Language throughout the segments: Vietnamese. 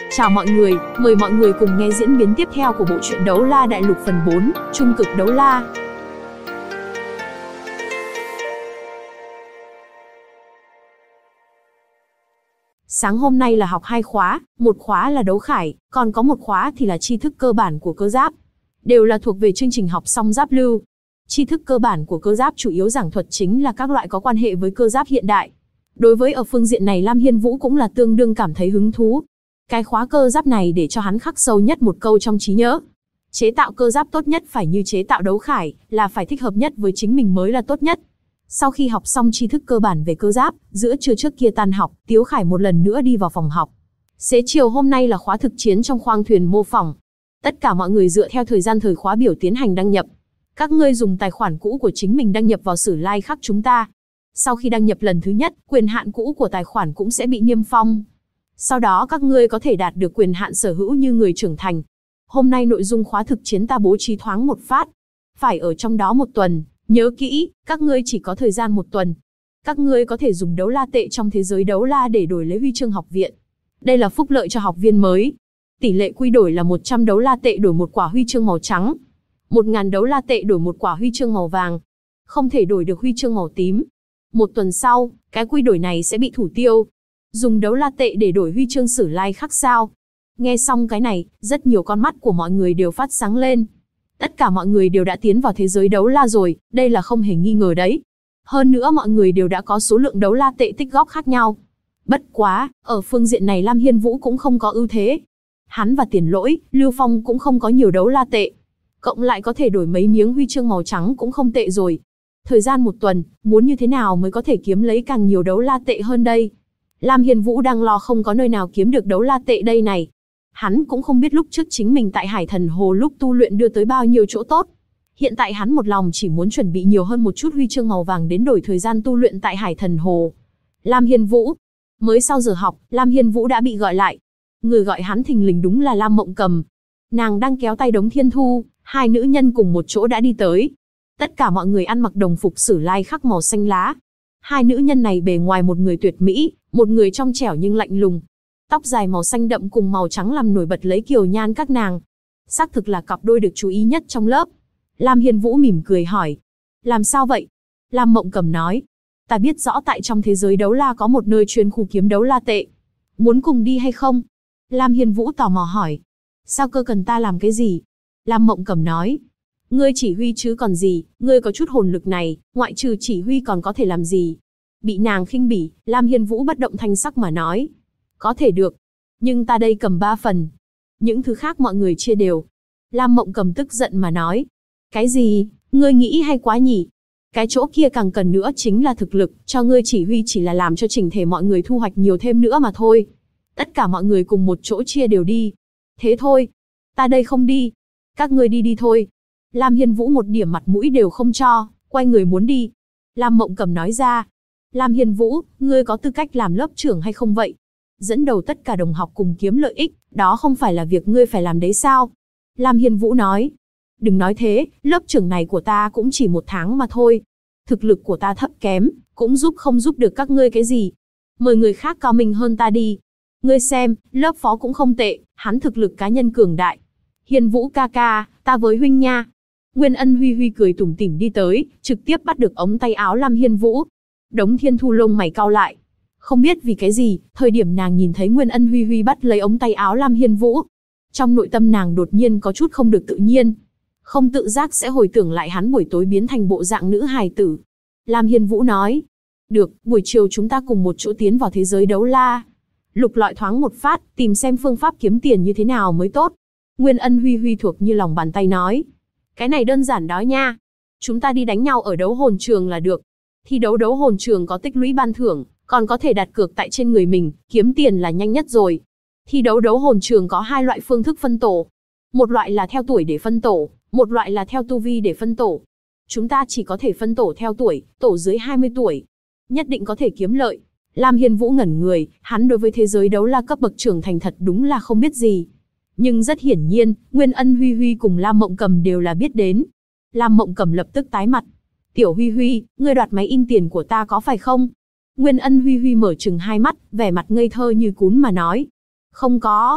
Chào mọi người, mời mọi người cùng nghe diễn biến tiếp theo của bộ truyện Đấu La Đại Lục phần 4, Trung cực đấu la. Sáng hôm nay là học 2 khóa, một khóa là đấu khải, còn có một khóa thì là tri thức cơ bản của cơ giáp. Đều là thuộc về chương trình học song giáp lưu. Tri thức cơ bản của cơ giáp chủ yếu giảng thuật chính là các loại có quan hệ với cơ giáp hiện đại. Đối với ở phương diện này Lam Hiên Vũ cũng là tương đương cảm thấy hứng thú. Cái khóa cơ giáp này để cho hắn khắc sâu nhất một câu trong trí nhớ. Chế tạo cơ giáp tốt nhất phải như chế tạo đấu khải, là phải thích hợp nhất với chính mình mới là tốt nhất. Sau khi học xong tri thức cơ bản về cơ giáp, giữa trưa trước kia tan học, Tiếu Khải một lần nữa đi vào phòng học. Xế chiều hôm nay là khóa thực chiến trong khoang thuyền mô phỏng. Tất cả mọi người dựa theo thời gian thời khóa biểu tiến hành đăng nhập. Các ngươi dùng tài khoản cũ của chính mình đăng nhập vào Sử Lai Khắc chúng ta. Sau khi đăng nhập lần thứ nhất, quyền hạn cũ của tài khoản cũng sẽ bị niêm phong. Sau đó các ngươi có thể đạt được quyền hạn sở hữu như người trưởng thành. Hôm nay nội dung khóa thực chiến ta bố trí thoáng một phát. Phải ở trong đó 1 tuần, nhớ kỹ, các ngươi chỉ có thời gian 1 tuần. Các ngươi có thể dùng đấu la tệ trong thế giới đấu la để đổi lấy huy chương học viện. Đây là phúc lợi cho học viên mới. Tỷ lệ quy đổi là 100 đấu la tệ đổi một quả huy chương màu trắng. 1000 đấu la tệ đổi một quả huy chương màu vàng. Không thể đổi được huy chương màu tím. 1 tuần sau, cái quy đổi này sẽ bị thủ tiêu. Dùng đấu la tệ để đổi huy chương Sử Lai Khắc sao? Nghe xong cái này, rất nhiều con mắt của mọi người đều phát sáng lên. Tất cả mọi người đều đã tiến vào thế giới đấu la rồi, đây là không hề nghi ngờ đấy. Hơn nữa mọi người đều đã có số lượng đấu la tệ tích góp khác nhau. Bất quá, ở phương diện này Lam Hiên Vũ cũng không có ưu thế. Hắn và Tiền Lỗi, Lưu Phong cũng không có nhiều đấu la tệ. Cộng lại có thể đổi mấy miếng huy chương màu trắng cũng không tệ rồi. Thời gian 1 tuần, muốn như thế nào mới có thể kiếm lấy càng nhiều đấu la tệ hơn đây? Lam Hiên Vũ đang lo không có nơi nào kiếm được đấu la tệ đây này. Hắn cũng không biết lúc trước chính mình tại Hải Thần Hồ lúc tu luyện đưa tới bao nhiêu chỗ tốt. Hiện tại hắn một lòng chỉ muốn chuẩn bị nhiều hơn một chút huy chương màu vàng đến đổi thời gian tu luyện tại Hải Thần Hồ. Lam Hiên Vũ. Mới sau giờ học, Lam Hiên Vũ đã bị gọi lại. Người gọi hắn thình lình đúng là Lam Mộng Cầm. Nàng đang kéo tay Đống Thiên Thu, 2 nữ nhân cùng một chỗ đã đi tới. Tất cả mọi người ăn mặc đồng phục Sử Lai Khắc màu xanh lá. 2 nữ nhân này bề ngoài một người tuyệt mỹ, một người trong trẻo nhưng lạnh lùng. Tóc dài màu xanh đậm cùng màu trắng làm nổi bật lấy kiều nhan các nàng. Xác thực là cặp đôi được chú ý nhất trong lớp. Lam Hiên Vũ mỉm cười hỏi. Làm sao vậy? Lam Mộng Cầm nói. Ta biết rõ tại trong thế giới đấu la có một nơi chuyên khu kiếm đấu la tệ. Muốn cùng đi hay không? Lam Hiên Vũ tò mò hỏi. Sao cơ cần ta làm cái gì? Lam Mộng Cầm nói. Ngươi chỉ huy chứ còn gì, ngươi có chút hồn lực này, ngoại trừ chỉ huy còn có thể làm gì? Bị nàng khinh bỉ, Lam Hiên Vũ bất động thanh sắc mà nói. Có thể được, nhưng ta đây cầm 3 phần. Những thứ khác mọi người chia đều. Lam Mộng Cầm tức giận mà nói. Cái gì, ngươi nghĩ hay quá nhỉ? Cái chỗ kia càng cần nữa chính là thực lực, cho ngươi chỉ huy chỉ là làm cho chỉnh thể mọi người thu hoạch nhiều thêm nữa mà thôi. Tất cả mọi người cùng một chỗ chia đều đi. Thế thôi, ta đây không đi. Các ngươi đi đi thôi. Lam Hiên Vũ một điểm mặt mũi đều không cho, quay người muốn đi. Lam Mộng Cầm nói ra. Lam Hiên Vũ, ngươi có tư cách làm lớp trưởng hay không vậy? Dẫn đầu tất cả đồng học cùng kiếm lợi ích, đó không phải là việc ngươi phải làm đấy sao? Lam Hiên Vũ nói. Đừng nói thế, lớp trưởng này của ta cũng chỉ 1 tháng mà thôi. Thực lực của ta thấp kém, cũng không giúp được các ngươi cái gì. Mời người khác cao minh hơn ta đi. Ngươi xem, lớp phó cũng không tệ, hắn thực lực cá nhân cường đại. Hiên Vũ ca ca, ta với huynh nha. Nguyên Ân Huy Huy cười tủm tỉm đi tới, trực tiếp bắt được ống tay áo Lam Hiên Vũ. Đống Thiên Thu lông mày cau lại. Không biết vì cái gì, thời điểm nàng nhìn thấy Nguyên Ân Huy Huy bắt lấy ống tay áo Lam Hiên Vũ. Trong nội tâm nàng đột nhiên có chút không được tự nhiên. Không tự giác sẽ hồi tưởng lại hắn buổi tối biến thành bộ dạng nữ hài tử. Lam Hiên Vũ nói. Được, buổi chiều chúng ta cùng một chỗ tiến vào thế giới đấu la. Lục lọi thoáng một phát, tìm xem phương pháp kiếm tiền như thế nào mới tốt. Nguyên Ân Huy Huy thuộc như lòng bàn tay nói. Cái này đơn giản đó nha. Chúng ta đi đánh nhau ở đấu hồn trường là được. Thi đấu đấu hồn trường có tích lũy ban thưởng, còn có thể đặt cược tại trên người mình, kiếm tiền là nhanh nhất rồi. Thi đấu đấu hồn trường có 2 loại phương thức phân tổ. Một loại là theo tuổi để phân tổ, một loại là theo tu vi để phân tổ. Chúng ta chỉ có thể phân tổ theo tuổi, tổ dưới 20 tuổi. Nhất định có thể kiếm lợi. Lam Hiên Vũ ngẩn người, hắn đối với thế giới đấu la cấp bậc trưởng thành thật đúng là không biết gì. Nhưng rất hiển nhiên, Nguyên Ân Huy Huy cùng Lam Mộng Cầm đều là biết đến. Lam Mộng Cầm lập tức tái mặt. Tiểu Huy Huy, ngươi đoạt máy in tiền của ta có phải không? Nguyên Ân Huy Huy mở trừng hai mắt, vẻ mặt ngây thơ như cún mà nói. Không có.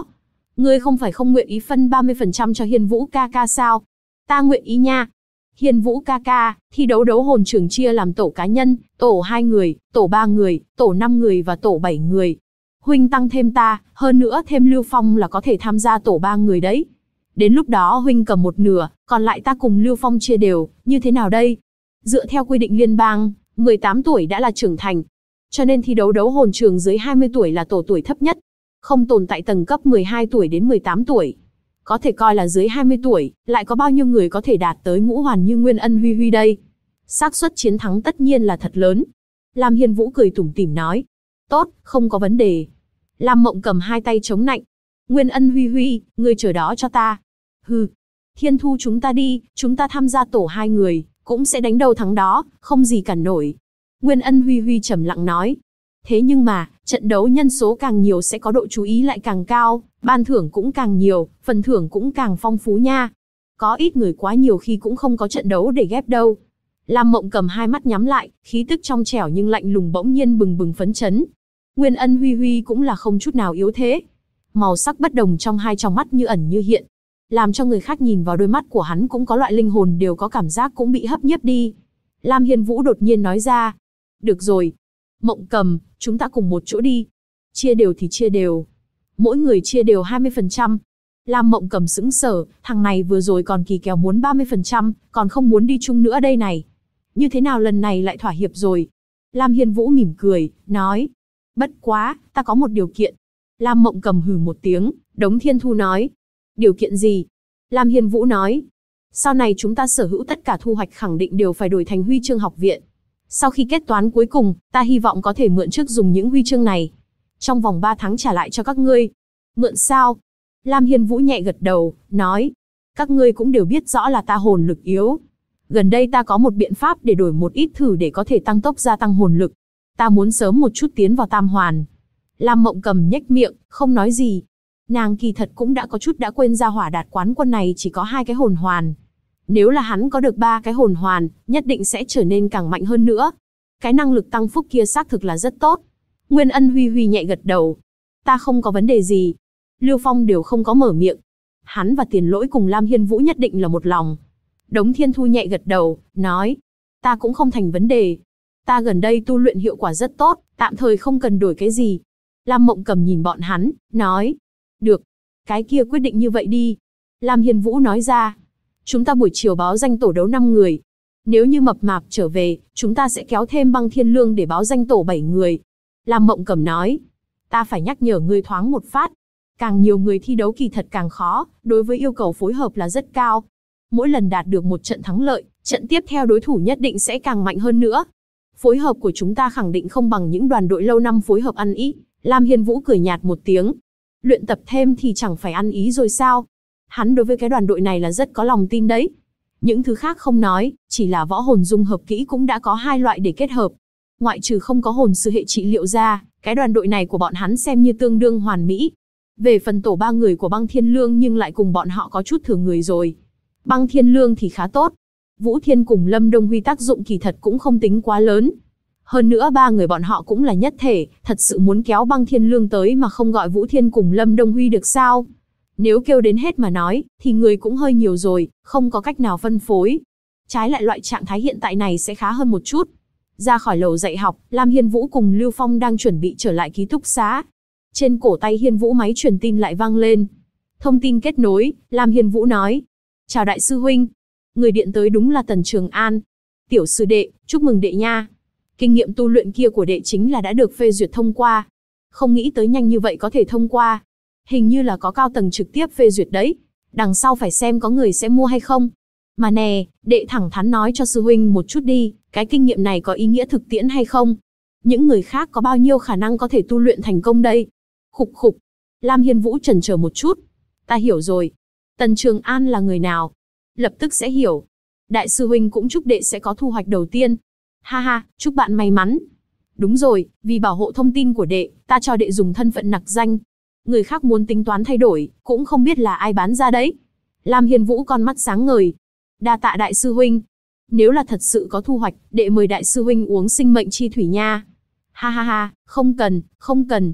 Ngươi không phải không nguyện ý phân 30% cho Hiên Vũ ca ca sao? Ta nguyện ý nha. Hiên Vũ ca ca, thi đấu đấu hồn trường chia làm tổ cá nhân, tổ 2 người, tổ 3 người, tổ 5 người và tổ 7 người. Huynh tăng thêm ta, hơn nữa thêm Lưu Phong là có thể tham gia tổ 3 người đấy. Đến lúc đó huynh cầm một nửa, còn lại ta cùng Lưu Phong chia đều, như thế nào đây? Dựa theo quy định liên bang, 18 tuổi đã là trưởng thành. Cho nên thi đấu đấu hồn trường dưới 20 tuổi là tổ tuổi thấp nhất. Không tồn tại tầng cấp 12 tuổi đến 18 tuổi. Có thể coi là dưới 20 tuổi, lại có bao nhiêu người có thể đạt tới ngũ hoàn như Nguyên Ân Huy Huy đây? Xác suất chiến thắng tất nhiên là thật lớn. Lam Hiên Vũ cười tủm tỉm nói. Tốt, không có vấn đề. Lam Mộng cầm hai tay chống nạnh. Nguyên Ân Huy Huy, ngươi chờ đó cho ta. Hừ. Thiên Thu chúng ta đi, chúng ta tham gia tổ 2 người, cũng sẽ đánh đầu thắng đó, không gì cản nổi. Nguyên Ân Huy Huy trầm lặng nói. Thế nhưng mà, trận đấu nhân số càng nhiều sẽ có độ chú ý lại càng cao, ban thưởng cũng càng nhiều, phần thưởng cũng càng phong phú nha. Có ít người quá nhiều khi cũng không có trận đấu để ghép đâu. Lam Mộng cầm hai mắt nhắm lại, khí tức trong trẻo nhưng lạnh lùng bỗng nhiên bừng bừng phấn chấn. Nguyên Ân Huy Huy cũng là không chút nào yếu thế. Màu sắc bất đồng trong hai tròng mắt như ẩn như hiện, làm cho người khác nhìn vào đôi mắt của hắn cũng có loại linh hồn đều có cảm giác cũng bị hấp nhiếp đi. Lam Hiên Vũ đột nhiên nói ra. Được rồi. Mộng cầm, chúng ta cùng một chỗ đi. Chia đều thì chia đều. Mỗi người chia đều 20%. Lam Mộng cầm sững sờ, thằng này vừa rồi còn kỳ kèo muốn 30%, còn không muốn đi chung nữa đây này. Như thế nào lần này lại thỏa hiệp rồi? Lam Hiên Vũ mỉm cười, nói. Bất quá, ta có một điều kiện. Lam Mộng cầm hừ một tiếng, Đống Thiên Thu nói. Điều kiện gì? Lam Hiên Vũ nói. Sau này chúng ta sở hữu tất cả thu hoạch khẳng định đều phải đổi thành huy chương học viện. Sau khi kết toán cuối cùng, ta hy vọng có thể mượn trước dùng những huy chương này. Trong vòng 3 tháng trả lại cho các ngươi. Mượn sao? Lam Hiên Vũ nhẹ gật đầu, nói. Các ngươi cũng đều biết rõ là ta hồn lực yếu. Gần đây ta có một biện pháp để đổi một ít thử để có thể tăng tốc gia tăng hồn lực. Ta muốn sớm một chút tiến vào tam hoàn. Lam Mộng cầm nhếch miệng, không nói gì. Nàng kỳ thật cũng đã có chút đã quên ra Hỏa Đạt quán quân này chỉ có 2 cái hồn hoàn. Nếu là hắn có được 3 cái hồn hoàn, nhất định sẽ trở nên càng mạnh hơn nữa. Cái năng lực tăng phúc kia xác thực là rất tốt. Nguyên Ân Huy Huy nhẹ gật đầu. Ta không có vấn đề gì. Lưu Phong đều không có mở miệng. Hắn và Tiền Lỗi cùng Lam Hiên Vũ nhất định là một lòng. Đống Thiên Thu nhẹ gật đầu, nói. Ta cũng không thành vấn đề. Ta gần đây tu luyện hiệu quả rất tốt, tạm thời không cần đổi cái gì. Lam Mộng cầm nhìn bọn hắn, nói. Được. Cái kia quyết định như vậy đi. Lam Hiên Vũ nói ra. Chúng ta buổi chiều báo danh tổ đấu 5 người. Nếu như mập mạp trở về, chúng ta sẽ kéo thêm Băng Thiên Lương để báo danh tổ 7 người. Lam Mộng cầm nói. Ta phải nhắc nhở ngươi thoáng một phát. Càng nhiều người thi đấu kỳ thật càng khó, đối với yêu cầu phối hợp là rất cao. Mỗi lần đạt được một trận thắng lợi, trận tiếp theo đối thủ nhất định sẽ càng mạnh hơn nữa. Phối hợp của chúng ta khẳng định không bằng những đoàn đội lâu năm phối hợp ăn ý. Lam Hiên Vũ cười nhạt một tiếng. Luyện tập thêm thì chẳng phải ăn ý rồi sao? Hắn đối với cái đoàn đội này là rất có lòng tin đấy. Những thứ khác không nói, chỉ là võ hồn dung hợp kỹ cũng đã có 2 loại để kết hợp. Ngoại trừ không có hồn sư hệ trị liệu ra, cái đoàn đội này của bọn hắn xem như tương đương hoàn mỹ. Về phần tổ 3 người của Băng Thiên Lương nhưng lại cùng bọn họ có chút thừa người rồi. Băng Thiên Lương thì khá tốt. Vũ Thiên cùng Lâm Đông Huy tác dụng kỳ thật cũng không tính quá lớn. Hơn nữa 3 người bọn họ cũng là nhất thể, thật sự muốn kéo Băng Thiên Lương tới mà không gọi Vũ Thiên cùng Lâm Đông Huy được sao? Nếu kêu đến hết mà nói, thì người cũng hơi nhiều rồi, không có cách nào phân phối. Trái lại loại trạng thái hiện tại này sẽ khá hơn một chút. Ra khỏi lầu dạy học, Lam Hiên Vũ cùng Lưu Phong đang chuẩn bị trở lại ký túc xá. Trên cổ tay Hiên Vũ máy truyền tin lại vang lên. Thông tin kết nối, Lam Hiên Vũ nói. Chào đại sư huynh. Người điện tới đúng là Tần Trường An. Tiểu sư đệ, chúc mừng đệ nha. Kinh nghiệm tu luyện kia của đệ chính là đã được phê duyệt thông qua. Không nghĩ tới nhanh như vậy có thể thông qua. Hình như là có cao tầng trực tiếp phê duyệt đấy. Đằng sau phải xem có người sẽ mua hay không. Mà nè, đệ thẳng thắn nói cho sư huynh một chút đi, cái kinh nghiệm này có ý nghĩa thực tiễn hay không? Những người khác có bao nhiêu khả năng có thể tu luyện thành công đây? Khục khục. Lam Hiên Vũ chần chờ một chút. Ta hiểu rồi. Tần Trường An là người nào? Lập tức sẽ hiểu. Đại sư huynh cũng chúc đệ sẽ có thu hoạch đầu tiên. Ha ha, chúc bạn may mắn. Đúng rồi, vì bảo hộ thông tin của đệ, ta cho đệ dùng thân phận nặc danh. Người khác muốn tính toán thay đổi, cũng không biết là ai bán ra đấy. Lam Hiên Vũ con mắt sáng ngời. Đa tạ đại sư huynh. Nếu là thật sự có thu hoạch, đệ mời đại sư huynh uống sinh mệnh chi thủy nha. Ha ha ha, không cần, không cần.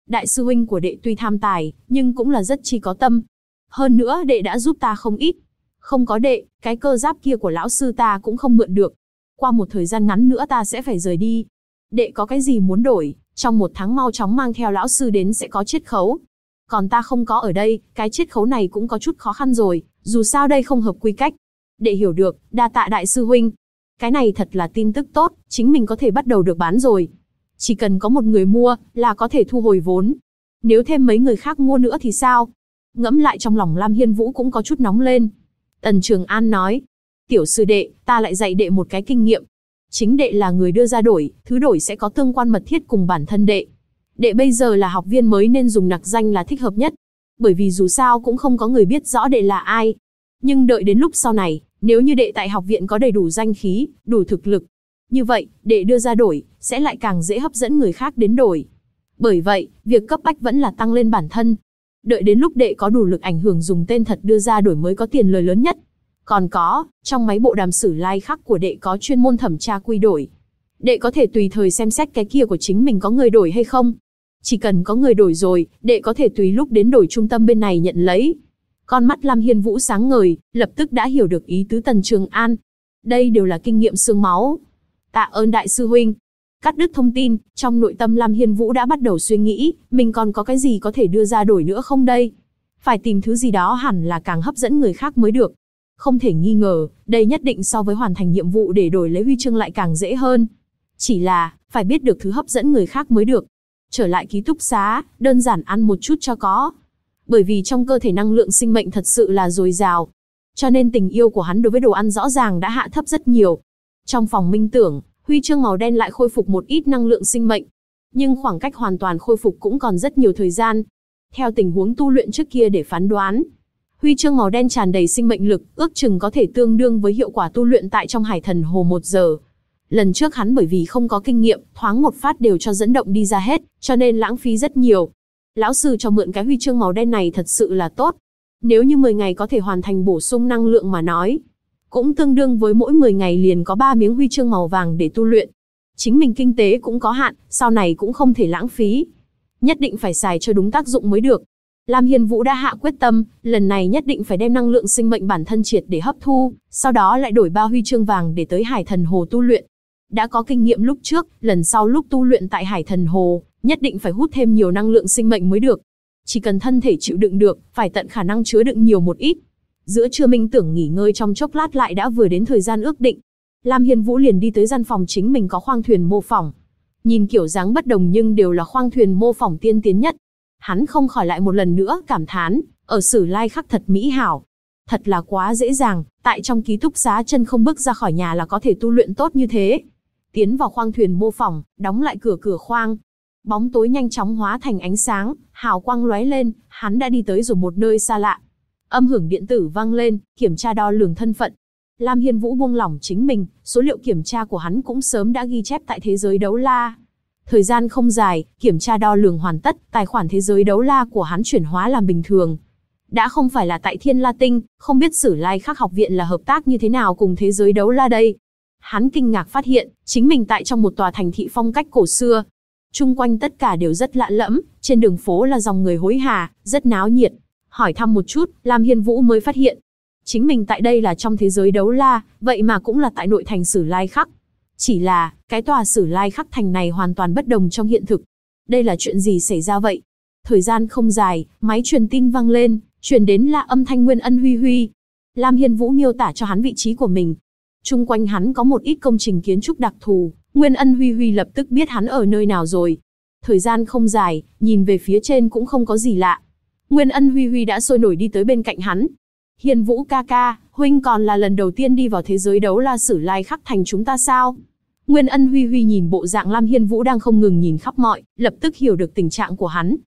Đại sư huynh của đệ tuy tham tài, nhưng cũng là rất chi có tâm. Hơn nữa đệ đã giúp ta không ít. Không có đệ, cái cơ giáp kia của lão sư ta cũng không mượn được. Qua một thời gian ngắn nữa ta sẽ phải rời đi. Đệ có cái gì muốn đổi, trong 1 tháng mau chóng mang theo lão sư đến sẽ có chiết khấu. Còn ta không có ở đây, cái chiết khấu này cũng có chút khó khăn rồi, dù sao đây không hợp quy cách. Đệ hiểu được, đa tạ đại sư huynh. Cái này thật là tin tức tốt, chính mình có thể bắt đầu được bán rồi. Chỉ cần có một người mua, là có thể thu hồi vốn. Nếu thêm mấy người khác mua nữa thì sao? Ngẫm lại trong lòng Lam Hiên Vũ cũng có chút nóng lên. Tần Trường An nói, tiểu sư đệ, ta lại dạy đệ một cái kinh nghiệm. Chính đệ là người đưa ra đổi, thứ đổi sẽ có tương quan mật thiết cùng bản thân đệ. Đệ bây giờ là học viên mới nên dùng nặc danh là thích hợp nhất. Bởi vì dù sao cũng không có người biết rõ đệ là ai. Nhưng đợi đến lúc sau này, nếu như đệ tại học viện có đầy đủ danh khí, đủ thực lực, như vậy, đệ đưa ra đổi, sẽ lại càng dễ hấp dẫn người khác đến đổi. Bởi vậy, việc cấp bách vẫn là tăng lên bản thân. Đợi đến lúc đệ có đủ lực ảnh hưởng dùng tên thật đưa ra đổi mới có tiền lời lớn nhất. Còn có, trong máy bộ đàm sử lai khắc của đệ có chuyên môn thẩm tra quy đổi. Đệ có thể tùy thời xem xét cái kia của chính mình có người đổi hay không. Chỉ cần có người đổi rồi, đệ có thể tùy lúc đến đổi trung tâm bên này nhận lấy. Con mắt Lam Hiên Vũ sáng ngời, lập tức đã hiểu được ý tứ Tần Trường An. Đây đều là kinh nghiệm xương máu. Tạ ơn đại sư huynh. Cắt đứt thông tin, trong nội tâm Lam Hiên Vũ đã bắt đầu suy nghĩ, mình còn có cái gì có thể đưa ra đổi nữa không đây? Phải tìm thứ gì đó hẳn là càng hấp dẫn người khác mới được. Không thể nghi ngờ, đây nhất định so với hoàn thành nhiệm vụ để đổi lấy huy chương lại càng dễ hơn. Chỉ là, phải biết được thứ hấp dẫn người khác mới được. Trở lại ký túc xá, đơn giản ăn một chút cho có. Bởi vì trong cơ thể năng lượng sinh mệnh thật sự là dồi dào. Cho nên tình yêu của hắn đối với đồ ăn rõ ràng đã hạ thấp rất nhiều. Trong phòng minh tưởng, huy chương màu đen lại khôi phục một ít năng lượng sinh mệnh. Nhưng khoảng cách hoàn toàn khôi phục cũng còn rất nhiều thời gian. Theo tình huống tu luyện trước kia để phán đoán, huy chương màu đen tràn đầy sinh mệnh lực, ước chừng có thể tương đương với hiệu quả tu luyện tại trong Hải Thần Hồ 1 giờ. Lần trước hắn bởi vì không có kinh nghiệm, thoáng một phát đều cho dẫn động đi ra hết, cho nên lãng phí rất nhiều. Lão sư cho mượn cái huy chương màu đen này thật sự là tốt. Nếu như 10 ngày có thể hoàn thành bổ sung năng lượng mà nói, cũng tương đương với mỗi 10 ngày liền có 3 miếng huy chương màu vàng để tu luyện. Chính mình kinh tế cũng có hạn, sau này cũng không thể lãng phí. Nhất định phải xài cho đúng tác dụng mới được. Lam Hiên Vũ đã hạ quyết tâm, lần này nhất định phải đem năng lượng sinh mệnh bản thân triệt để hấp thu, sau đó lại đổi 3 huy chương vàng để tới Hải Thần Hồ tu luyện. Đã có kinh nghiệm lúc trước, lần sau lúc tu luyện tại Hải Thần Hồ, nhất định phải hút thêm nhiều năng lượng sinh mệnh mới được. Chỉ cần thân thể chịu đựng được, phải tận khả năng chứa đựng nhiều một ít. Giữa trưa minh tưởng nghỉ ngơi trong chốc lát lại đã vừa đến thời gian ước định. Lam Hiên Vũ liền đi tới gian phòng chính mình có khoang thuyền mô phỏng. Nhìn kiểu dáng bất đồng nhưng đều là khoang thuyền mô phỏng tiên tiến nhất. Hắn không khỏi lại một lần nữa cảm thán, ở Sử Lai Khắc thật mỹ hảo. Thật là quá dễ dàng, tại trong ký túc xá chân không bước ra khỏi nhà là có thể tu luyện tốt như thế. Tiến vào khoang thuyền mô phỏng, đóng lại cửa khoang. Bóng tối nhanh chóng hóa thành ánh sáng, hào quang lóe lên, hắn đã đi tới rồi một nơi xa lạ. Âm hưởng điện tử vang lên, kiểm tra đo lường thân phận. Lam Hiên Vũ buông lỏng chính mình, số liệu kiểm tra của hắn cũng sớm đã ghi chép tại thế giới đấu la. Thời gian không dài, kiểm tra đo lường hoàn tất, tài khoản thế giới đấu la của hắn chuyển hóa làm bình thường. Đã không phải là tại Thiên La Tinh, không biết Sử Lai Khắc học viện là hợp tác như thế nào cùng thế giới đấu la đây. Hắn kinh ngạc phát hiện, chính mình tại trong một tòa thành thị phong cách cổ xưa. Chung quanh tất cả đều rất lạ lẫm, trên đường phố là dòng người hối hả, rất náo nhiệt. Hỏi thăm một chút, Lam Hiên Vũ mới phát hiện. Chính mình tại đây là trong thế giới đấu la, vậy mà cũng là tại nội thành Sử Lai Khắc. Chỉ là, cái tòa Sử Lai Khắc thành này hoàn toàn bất đồng trong hiện thực. Đây là chuyện gì xảy ra vậy? Thời gian không dài, máy truyền tin vang lên, truyền đến là âm thanh Nguyên Ân Huy Huy. Lam Hiên Vũ miêu tả cho hắn vị trí của mình. Chung quanh hắn có một ít công trình kiến trúc đặc thù, Nguyên Ân Huy Huy lập tức biết hắn ở nơi nào rồi. Thời gian không dài, nhìn về phía trên cũng không có gì lạ. Nguyên Ân Huy Huy đã sôi nổi đi tới bên cạnh hắn. Hiên Vũ ca ca, huynh còn là lần đầu tiên đi vào thế giới đấu la Sử Lai Khắc thành chúng ta sao? Nguyên Ân Huy Huy nhìn bộ dạng Lam Hiên Vũ đang không ngừng nhìn khắp mọi, lập tức hiểu được tình trạng của hắn.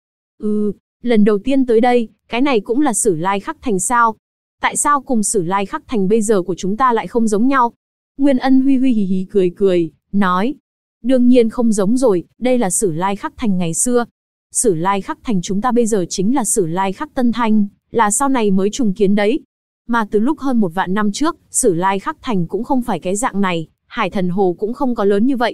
Lần đầu tiên tới đây, cái này cũng là Sử Lai Khắc thành sao? Tại sao cùng Sử Lai Khắc thành bây giờ của chúng ta lại không giống nhau? Nguyên Ân Huy Huy hì hì cười, nói. Đương nhiên không giống rồi, đây là Sử Lai Khắc thành ngày xưa. Sử Lai Khắc thành chúng ta bây giờ chính là Sử Lai Khắc Tân Thanh, là sau này mới trùng kiến đấy. Mà từ lúc hơn 1 vạn năm trước, Sử Lai Khắc thành cũng không phải cái dạng này, Hải Thần Hồ cũng không có lớn như vậy.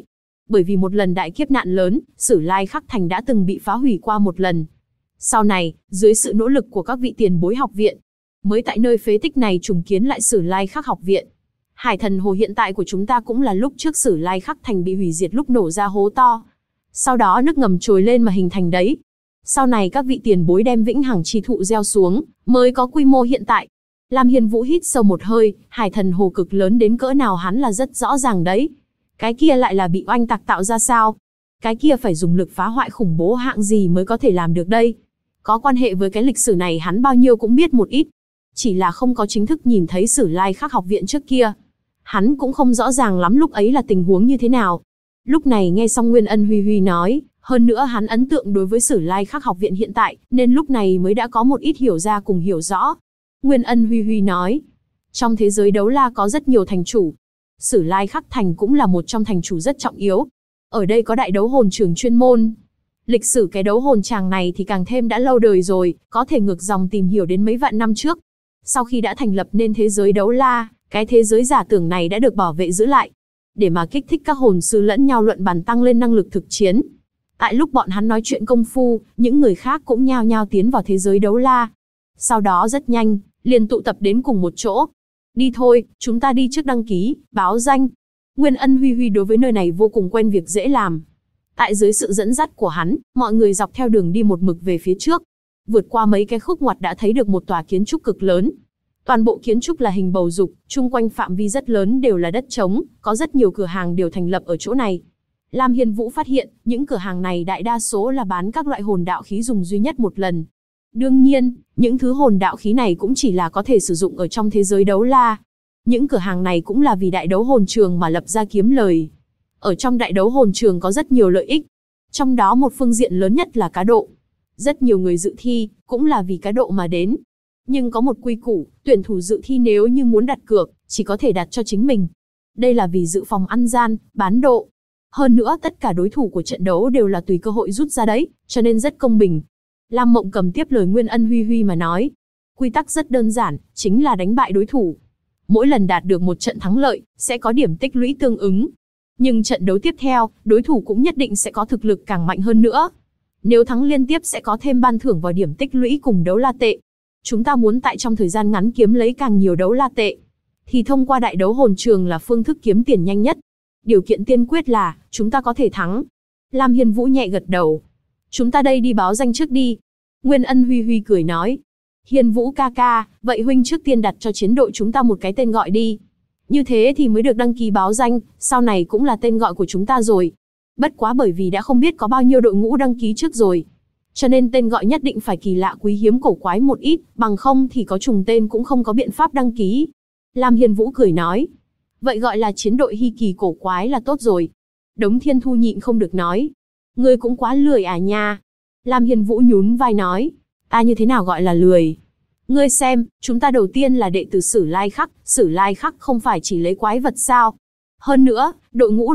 Bởi vì một lần đại kiếp nạn lớn, Sử Lai Khắc Thành đã từng bị phá hủy qua một lần. Sau này, dưới sự nỗ lực của các vị tiền bối học viện, mới tại nơi phế tích này trùng kiến lại Sử Lai Khắc học viện. Hải Thần Hồ hiện tại của chúng ta cũng là lúc trước Sử Lai Khắc Thành bị hủy diệt lúc nổ ra hố to. Sau đó nước ngầm trồi lên mà hình thành đấy. Sau này các vị tiền bối đem vĩnh hằng chi thụ gieo xuống, mới có quy mô hiện tại. Lam Hiên Vũ hít sâu một hơi, Hải Thần Hồ cực lớn đến cỡ nào hắn là rất rõ ràng đấy. Cái kia lại là bị oanh tạc tạo ra sao? Cái kia phải dùng lực phá hoại khủng bố hạng gì mới có thể làm được đây? Có quan hệ với cái lịch sử này hắn bao nhiêu cũng biết một ít. Chỉ là không có chính thức nhìn thấy Sử Lai Khắc học viện trước kia. Hắn cũng không rõ ràng lắm lúc ấy là tình huống như thế nào. Lúc này nghe xong Nguyên Ân Huy Huy nói, hơn nữa hắn ấn tượng đối với Sử Lai Khắc học viện hiện tại, nên lúc này mới đã có một ít hiểu ra cùng hiểu rõ. Nguyên Ân Huy Huy nói, trong thế giới đấu la có rất nhiều thành chủ. Sử Lai Khắc Thành cũng là một trong thành chủ rất trọng yếu. Ở đây có đại đấu hồn trường chuyên môn. Lịch sử cái đấu hồn tràng này thì càng thêm đã lâu đời rồi, có thể ngược dòng tìm hiểu đến mấy vạn năm trước. Sau khi đã thành lập nên thế giới đấu la, cái thế giới giả tưởng này đã được bảo vệ giữ lại. Để mà kích thích các hồn sư lẫn nhau luận bàn tăng lên năng lực thực chiến. Tại lúc bọn hắn nói chuyện công phu, những người khác cũng nhao nhao tiến vào thế giới đấu la. Sau đó rất nhanh, liền tụ tập đến cùng một chỗ. Đi thôi, chúng ta đi trước đăng ký, báo danh. Nguyên Ân Huy Huy đối với nơi này vô cùng quen việc dễ làm. Tại dưới sự dẫn dắt của hắn, mọi người dọc theo đường đi một mực về phía trước. Vượt qua mấy cái khúc ngoặt đã thấy được một tòa kiến trúc cực lớn. Toàn bộ kiến trúc là hình bầu dục, chung quanh phạm vi rất lớn đều là đất trống, có rất nhiều cửa hàng đều thành lập ở chỗ này. Lam Hiên Vũ phát hiện, những cửa hàng này đại đa số là bán các loại hồn đạo khí dùng duy nhất một lần. Đương nhiên, những thứ hồn đạo khí này cũng chỉ là có thể sử dụng ở trong thế giới đấu la. Những cửa hàng này cũng là vì đại đấu hồn trường mà lập ra kiếm lời. Ở trong đại đấu hồn trường có rất nhiều lợi ích. Trong đó một phương diện lớn nhất là cá độ. Rất nhiều người dự thi, cũng là vì cá độ mà đến. Nhưng có một quy củ, tuyển thủ dự thi nếu như muốn đặt cược, chỉ có thể đặt cho chính mình. Đây là vì dự phòng ăn gian, bán độ. Hơn nữa tất cả đối thủ của trận đấu đều là tùy cơ hội rút ra đấy, cho nên rất công bình. Lam Mộng Cầm tiếp lời Nguyên Ân Huy Huy mà nói. Quy tắc rất đơn giản, chính là đánh bại đối thủ. Mỗi lần đạt được một trận thắng lợi, sẽ có điểm tích lũy tương ứng. Nhưng trận đấu tiếp theo, đối thủ cũng nhất định sẽ có thực lực càng mạnh hơn nữa. Nếu thắng liên tiếp sẽ có thêm ban thưởng vào điểm tích lũy cùng đấu la tệ. Chúng ta muốn tại trong thời gian ngắn kiếm lấy càng nhiều đấu la tệ, thì thông qua đại đấu hồn trường là phương thức kiếm tiền nhanh nhất. Điều kiện tiên quyết là, chúng ta có thể thắng. Lam Hiên Vũ nhẹ gật đầu. Chúng ta đây đi báo danh trước đi. Nguyên Ân Huy Huy cười nói. Hiên Vũ ca ca, vậy huynh trước tiên đặt cho chiến đội chúng ta một cái tên gọi đi. Như thế thì mới được đăng ký báo danh, sau này cũng là tên gọi của chúng ta rồi. Bất quá bởi vì đã không biết có bao nhiêu đội ngũ đăng ký trước rồi. Cho nên tên gọi nhất định phải kỳ lạ quý hiếm cổ quái một ít, bằng không thì có trùng tên cũng không có biện pháp đăng ký. Lam Hiên Vũ cười nói. Vậy gọi là chiến đội hy kỳ cổ quái là tốt rồi. Đống Thiên Thu nhịn không được nói. Ngươi cũng quá lười à nha. Lam Hiên Vũ nhún vai nói. Ta như thế nào gọi là lười? Ngươi xem, chúng ta đầu tiên là đệ tử Sử Lai Khắc. Sử Lai Khắc không phải chỉ lấy quái vật sao? Hơn nữa, đội ngũ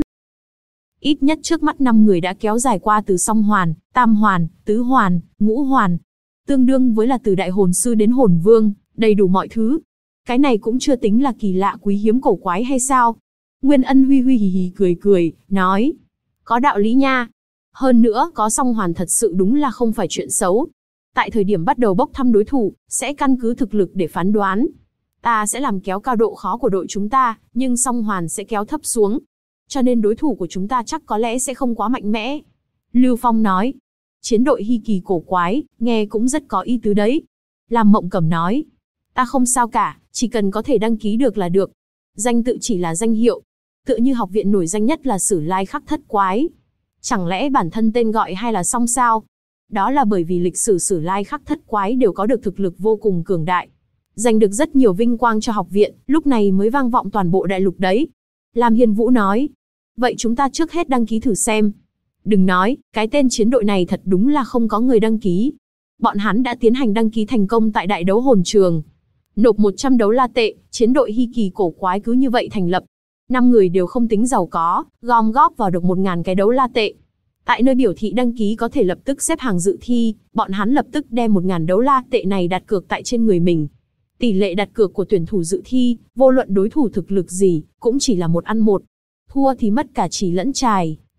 ít nhất trước mắt 5 người đã kéo dài qua từ song hoàn, tam hoàn, tứ hoàn, ngũ hoàn. Tương đương với là từ đại hồn sư đến hồn vương, đầy đủ mọi thứ. Cái này cũng chưa tính là kỳ lạ quý hiếm cổ quái hay sao? Nguyên Ân Huy Huy hì hì cười cười, nói. Có đạo lý nha. Hơn nữa, có song hoàn thật sự đúng là không phải chuyện xấu. Tại thời điểm bắt đầu bốc thăm đối thủ, sẽ căn cứ thực lực để phán đoán. Ta sẽ làm kéo cao độ khó của đội chúng ta, nhưng song hoàn sẽ kéo thấp xuống. Cho nên đối thủ của chúng ta chắc có lẽ sẽ không quá mạnh mẽ. Lưu Phong nói. Chiến đội hy kỳ cổ quái, nghe cũng rất có ý tứ đấy. Lam Mộng Cầm nói. Ta không sao cả, chỉ cần có thể đăng ký được là được. Danh tự chỉ là danh hiệu. Tựa như học viện nổi danh nhất là Sử Lai Khắc Thất Quái. Chẳng lẽ bản thân tên gọi hay là song sao? Đó là bởi vì lịch sử Sử Lai Khắc Thất Quái đều có được thực lực vô cùng cường đại. Giành được rất nhiều vinh quang cho học viện, lúc này mới vang vọng toàn bộ đại lục đấy. Lam Hiên Vũ nói. Vậy chúng ta trước hết đăng ký thử xem. Đừng nói, cái tên chiến đội này thật đúng là không có người đăng ký. Bọn hắn đã tiến hành đăng ký thành công tại đại đấu hồn trường. Nộp 100 đấu la tệ, chiến đội hy kỳ cổ quái cứ như vậy thành lập. 5 người đều không tính giàu có, gom góp vào được 1000 cái đấu la tệ. Tại nơi biểu thị đăng ký có thể lập tức xếp hàng dự thi, bọn hắn lập tức đem 1000 đấu la tệ này đặt cược tại trên người mình. Tỷ lệ đặt cược của tuyển thủ dự thi, vô luận đối thủ thực lực gì, cũng chỉ là 1 ăn 1. Thua thì mất cả chỉ lẫn chài,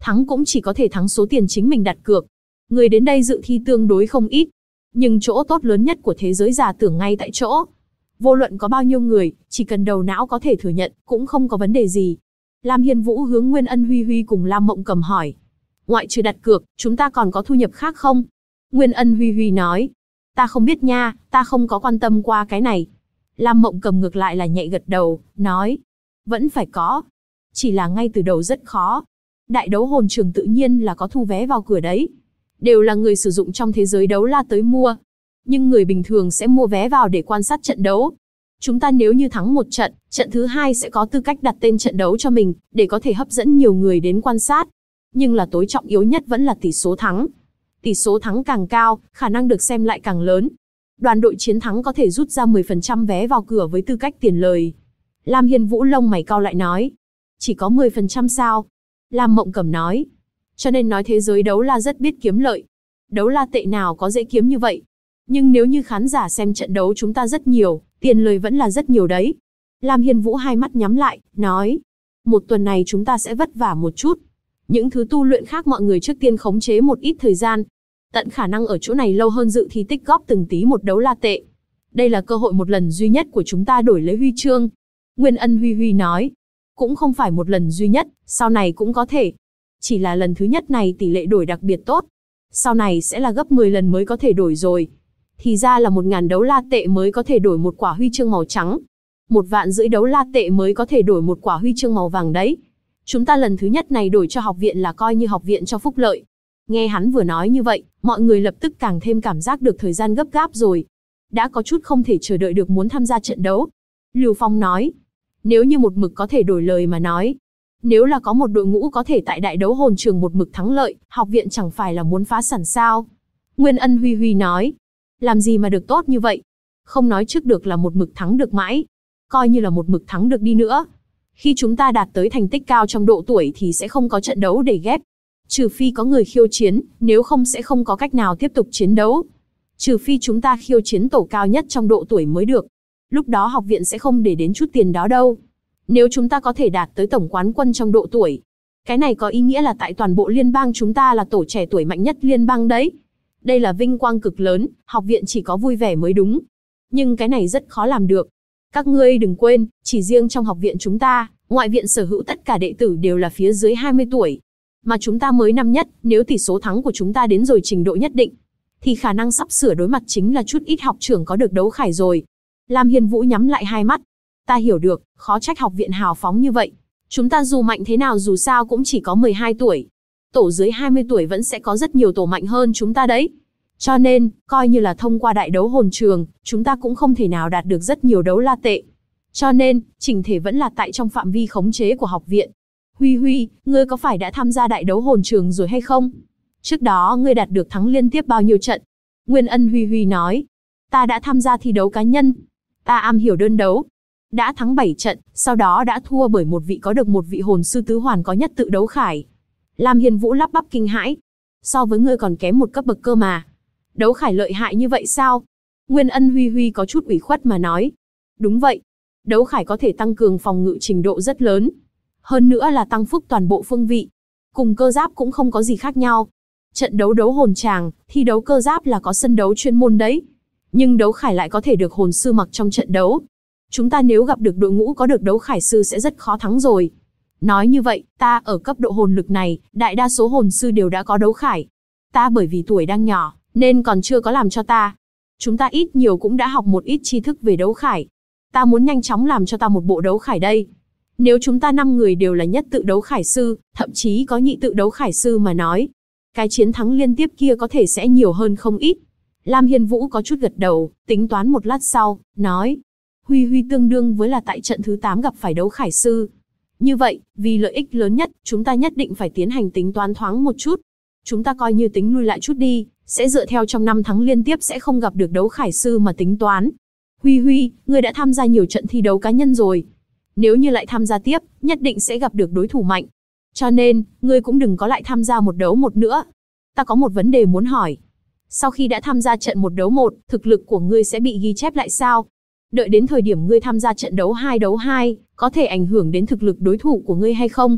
Thắng cũng chỉ có thể thắng số tiền chính mình đặt cược. Người đến đây dự thi tương đối không ít. Nhưng chỗ tốt lớn nhất của thế giới giả tưởng ngay tại chỗ. Vô luận có bao nhiêu người, chỉ cần đầu não có thể thừa nhận, cũng không có vấn đề gì. Lam Hiên Vũ hướng Nguyên Ân Huy Huy cùng Lam Mộng Cầm hỏi. Ngoại trừ đặt cược, chúng ta còn có thu nhập khác không? Nguyên Ân Huy Huy nói. Ta không biết nha, ta không có quan tâm qua cái này. Lam Mộng Cầm ngược lại là nhẹ gật đầu, nói. Vẫn phải có. Chỉ là ngay từ đầu rất khó. Đại đấu hồn trường tự nhiên là có thu vé vào cửa đấy. Đều là người sử dụng trong thế giới đấu la tới mua. Nhưng người bình thường sẽ mua vé vào để quan sát trận đấu. Chúng ta nếu như thắng một trận, trận thứ hai sẽ có tư cách đặt tên trận đấu cho mình, để có thể hấp dẫn nhiều người đến quan sát. Nhưng là tối trọng yếu nhất vẫn là tỷ số thắng. Tỷ số thắng càng cao, khả năng được xem lại càng lớn. Đoàn đội chiến thắng có thể rút ra 10% vé vào cửa với tư cách tiền lời. Lam Hiên Vũ lông mày cau lại nói. Chỉ có 10% sao? Lam Mộng Cầm nói. Cho nên nói thế giới đấu la rất biết kiếm lợi. Đấu la tệ nào có dễ kiếm như vậy. Nhưng nếu như khán giả xem trận đấu chúng ta rất nhiều, tiền lời vẫn là rất nhiều đấy. Lam Hiên Vũ hai mắt nhắm lại, nói. Một tuần này chúng ta sẽ vất vả một chút. Những thứ tu luyện khác mọi người trước tiên khống chế một ít thời gian. Tận khả năng ở chỗ này lâu hơn dự thi tích góp từng tí một đấu la tệ. Đây là cơ hội một lần duy nhất của chúng ta đổi lấy huy chương. Nguyên Ân Huy Huy nói. Cũng không phải một lần duy nhất, sau này cũng có thể. Chỉ là lần thứ nhất này tỷ lệ đổi đặc biệt tốt. Sau này sẽ là gấp 10 lần mới có thể đổi rồi. Thì ra là 1.000 đấu la tệ mới có thể đổi một quả huy chương màu trắng. 1.500.000 đấu la tệ mới có thể đổi một quả huy chương màu vàng đấy. Chúng ta lần thứ nhất này đổi cho học viện là coi như học viện cho phúc lợi. Nghe hắn vừa nói như vậy, mọi người lập tức càng thêm cảm giác được thời gian gấp gáp rồi. Đã có chút không thể chờ đợi được muốn tham gia trận đấu. Lưu Phong nói, nếu như một mực có thể đổi lời mà nói. Nếu là có một đội ngũ có thể tại đại đấu hồn trường một mực thắng lợi, học viện chẳng phải là muốn phá sản sao? Nguyên Ân Huy Huy nói, làm gì mà được tốt như vậy? Không nói trước được là một mực thắng được mãi. Coi như là một mực thắng được đi nữa. Khi chúng ta đạt tới thành tích cao trong độ tuổi thì sẽ không có trận đấu để ghép. Trừ phi có người khiêu chiến, nếu không sẽ không có cách nào tiếp tục chiến đấu. Trừ phi chúng ta khiêu chiến tổ cao nhất trong độ tuổi mới được. Lúc đó học viện sẽ không để đến chút tiền đó đâu. Nếu chúng ta có thể đạt tới tổng quán quân trong độ tuổi. Cái này có ý nghĩa là tại toàn bộ liên bang chúng ta là tổ trẻ tuổi mạnh nhất liên bang đấy. Đây là vinh quang cực lớn, học viện chỉ có vui vẻ mới đúng. Nhưng cái này rất khó làm được. Các ngươi đừng quên, chỉ riêng trong học viện chúng ta, ngoại viện sở hữu tất cả đệ tử đều là phía dưới 20 tuổi. Mà chúng ta mới năm nhất, nếu tỷ số thắng của chúng ta đến rồi trình độ nhất định, thì khả năng sắp sửa đối mặt chính là chút ít học trưởng có được đấu khải rồi. Lam Hiên Vũ nhắm lại hai mắt. Ta hiểu được, khó trách học viện hào phóng như vậy. Chúng ta dù mạnh thế nào dù sao cũng chỉ có 12 tuổi. Tổ dưới 20 tuổi vẫn sẽ có rất nhiều tổ mạnh hơn chúng ta đấy. Cho nên, coi như là thông qua đại đấu hồn trường, chúng ta cũng không thể nào đạt được rất nhiều đấu la tệ. Cho nên, chỉnh thể vẫn là tại trong phạm vi khống chế của học viện. Huy Huy, ngươi có phải đã tham gia đại đấu hồn trường rồi hay không? Trước đó ngươi đạt được thắng liên tiếp bao nhiêu trận? Nguyên Ân Huy Huy nói. Ta đã tham gia thi đấu cá nhân. Ta am hiểu đơn đấu. Đã thắng 7 trận, sau đó đã thua bởi một vị có được một vị hồn sư tứ hoàn có nhất tự đấu khải. Lam Hiên Vũ lắp bắp kinh hãi. So với ngươi còn kém một cấp bậc cơ mà. Đấu khải lợi hại như vậy sao? Nguyên Ân Huy Huy có chút ủy khuất mà nói. Đúng vậy. Đấu khải có thể tăng cường phòng ngự trình độ rất lớn. Hơn nữa là tăng phúc toàn bộ phương vị. Cùng cơ giáp cũng không có gì khác nhau. Trận đấu đấu hồn tràng, thi đấu cơ giáp là có sân đấu chuyên môn đấy. Nhưng đấu khải lại có thể được hồn sư mặc trong trận đấu. Chúng ta nếu gặp được đội ngũ có được đấu khải sư sẽ rất khó thắng rồi. Nói như vậy, ta ở cấp độ hồn lực này, đại đa số hồn sư đều đã có đấu khải. Ta bởi vì tuổi đang nhỏ, nên còn chưa có làm cho ta. Chúng ta ít nhiều cũng đã học một ít tri thức về đấu khải. Ta muốn nhanh chóng làm cho ta một bộ đấu khải đây. Nếu chúng ta 5 người đều là nhất tự đấu khải sư, thậm chí có nhị tự đấu khải sư mà nói, cái chiến thắng liên tiếp kia có thể sẽ nhiều hơn không ít. Lam Hiên Vũ có chút gật đầu, tính toán một lát sau, nói. Huy Huy tương đương với là tại trận thứ 8 gặp phải đấu khải sư. Như vậy, vì lợi ích lớn nhất, chúng ta nhất định phải tiến hành tính toán thoáng một chút. Chúng ta coi như tính lui lại chút đi, sẽ dựa theo trong 5 tháng liên tiếp sẽ không gặp được đấu khải sư mà tính toán. Huy Huy, ngươi đã tham gia nhiều trận thi đấu cá nhân rồi. Nếu như lại tham gia tiếp, nhất định sẽ gặp được đối thủ mạnh. Cho nên, ngươi cũng đừng có lại tham gia một đấu một nữa. Ta có một vấn đề muốn hỏi. Sau khi đã tham gia trận một đấu một, thực lực của ngươi sẽ bị ghi chép lại sao? Đợi đến thời điểm ngươi tham gia trận đấu 2 đấu 2, có thể ảnh hưởng đến thực lực đối thủ của ngươi hay không?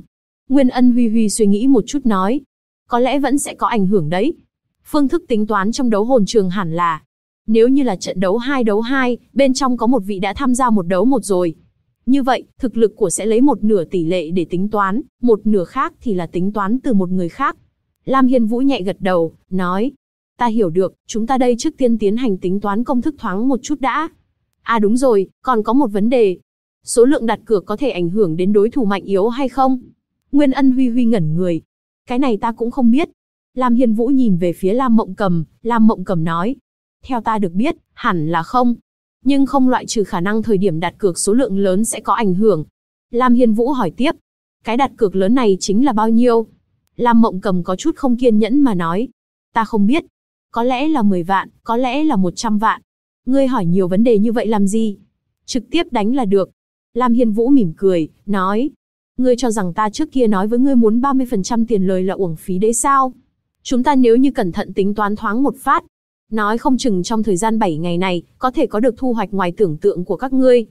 Nguyên Ân Huy Huy suy nghĩ một chút nói. Có lẽ vẫn sẽ có ảnh hưởng đấy. Phương thức tính toán trong đấu hồn trường hẳn là, nếu như là trận đấu 2 đấu 2, bên trong có một vị đã tham gia 1 đấu 1 rồi. Như vậy, thực lực của sẽ lấy 1/2 tỷ lệ để tính toán, 1/2 khác thì là tính toán từ một người khác. Lam Hiên Vũ nhẹ gật đầu, nói. Ta hiểu được, chúng ta đây trước tiên tiến hành tính toán công thức thoáng một chút đã. À đúng rồi, còn có một vấn đề. Số lượng đặt cược có thể ảnh hưởng đến đối thủ mạnh yếu hay không? Nguyên Ân Huy Huy ngẩn người. Cái này ta cũng không biết. Lam Hiên Vũ nhìn về phía Lam Mộng Cầm nói. Theo ta được biết, hẳn là không. Nhưng không loại trừ khả năng thời điểm đặt cược số lượng lớn sẽ có ảnh hưởng. Lam Hiên Vũ hỏi tiếp. Cái đặt cược lớn này chính là bao nhiêu? Lam Mộng Cầm có chút không kiên nhẫn mà nói. Ta không biết. Có lẽ là 10 vạn, có lẽ là 100 vạn. Ngươi hỏi nhiều vấn đề như vậy làm gì? Trực tiếp đánh là được. Lam Hiên Vũ mỉm cười, nói. Ngươi cho rằng ta trước kia nói với ngươi muốn 30% tiền lời là uổng phí đấy sao? Chúng ta nếu như cẩn thận tính toán thoáng một phát, nói không chừng trong thời gian 7 ngày này, có thể có được thu hoạch ngoài tưởng tượng của các ngươi.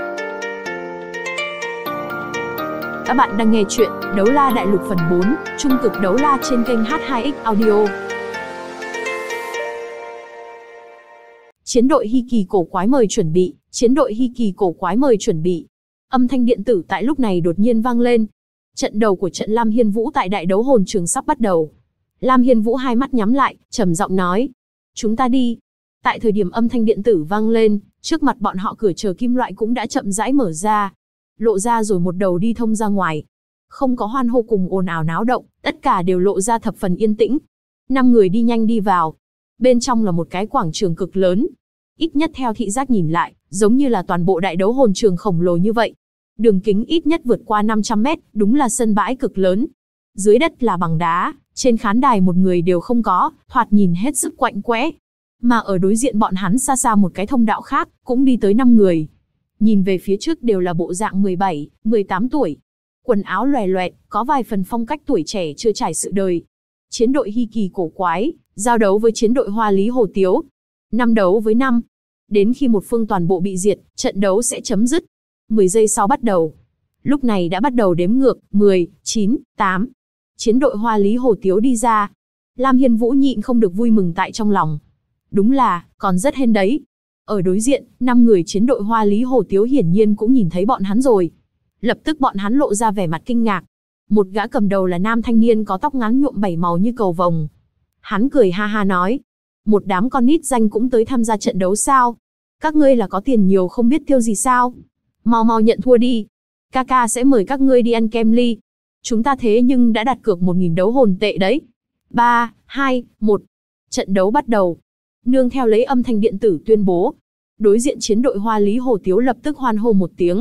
Các bạn đang nghe chuyện Đấu La Đại Lục phần 4, Trung cực đấu la trên kênh H2X Audio. Chiến đội Hy Kỳ cổ quái mời chuẩn bị, chiến đội Hy Kỳ cổ quái mời chuẩn bị. Âm thanh điện tử tại lúc này đột nhiên vang lên. Trận đầu của trận Lam Hiên Vũ tại đại đấu hồn trường sắp bắt đầu. Lam Hiên Vũ hai mắt nhắm lại, trầm giọng nói. Chúng ta đi. Tại thời điểm âm thanh điện tử vang lên, trước mặt bọn họ cửa chờ kim loại cũng đã chậm rãi mở ra. Lộ ra rồi một đầu đi thông ra ngoài. Không có hoan hô cùng ồn ào náo động, tất cả đều lộ ra thập phần yên tĩnh. 5 người đi nhanh đi vào. Bên trong là một cái quảng trường cực lớn. Ít nhất theo thị giác nhìn lại, giống như là toàn bộ đại đấu hồn trường khổng lồ như vậy. Đường kính ít nhất vượt qua 500 mét, đúng là sân bãi cực lớn. Dưới đất là bằng đá, trên khán đài một người đều không có, thoạt nhìn hết sức quạnh quẽ. Mà ở đối diện bọn hắn xa xa một cái thông đạo khác, cũng đi tới 5 người. Nhìn về phía trước đều là bộ dạng 17, 18 tuổi. Quần áo lòe loẹt, có vài phần phong cách tuổi trẻ chưa trải sự đời. Chiến đội Hy Kỳ cổ quái, giao đấu với chiến đội Hoa Lý Hồ Tiếu. 5 đấu với 5. Đến khi một phương toàn bộ bị diệt, trận đấu sẽ chấm dứt. 10 giây sau bắt đầu. Lúc này đã bắt đầu đếm ngược, 10, 9, 8. Chiến đội Hoa Lý Hồ Tiếu đi ra. Lam Hiên Vũ nhịn không được vui mừng tại trong lòng. Đúng là, còn rất hên đấy. Ở đối diện, 5 người chiến đội Hoa Lý Hồ Tiếu hiển nhiên cũng nhìn thấy bọn hắn rồi. Lập tức bọn hắn lộ ra vẻ mặt kinh ngạc. Một gã cầm đầu là nam thanh niên có tóc ngắn nhuộm 7 màu như cầu vồng. Hắn cười ha ha nói. Một đám con nít danh cũng tới tham gia trận đấu sao? Các ngươi là có tiền nhiều không biết tiêu gì sao? Mau mau nhận thua đi. Kaka sẽ mời các ngươi đi ăn kem ly. Chúng ta thế nhưng đã đặt cược 1.000 đấu hồn tệ đấy. 3, 2, 1. Trận đấu bắt đầu. Nương theo lấy âm thanh điện tử tuyên bố. Đối diện chiến đội Hoa Lý Hồ Tiếu lập tức hoan hô một tiếng.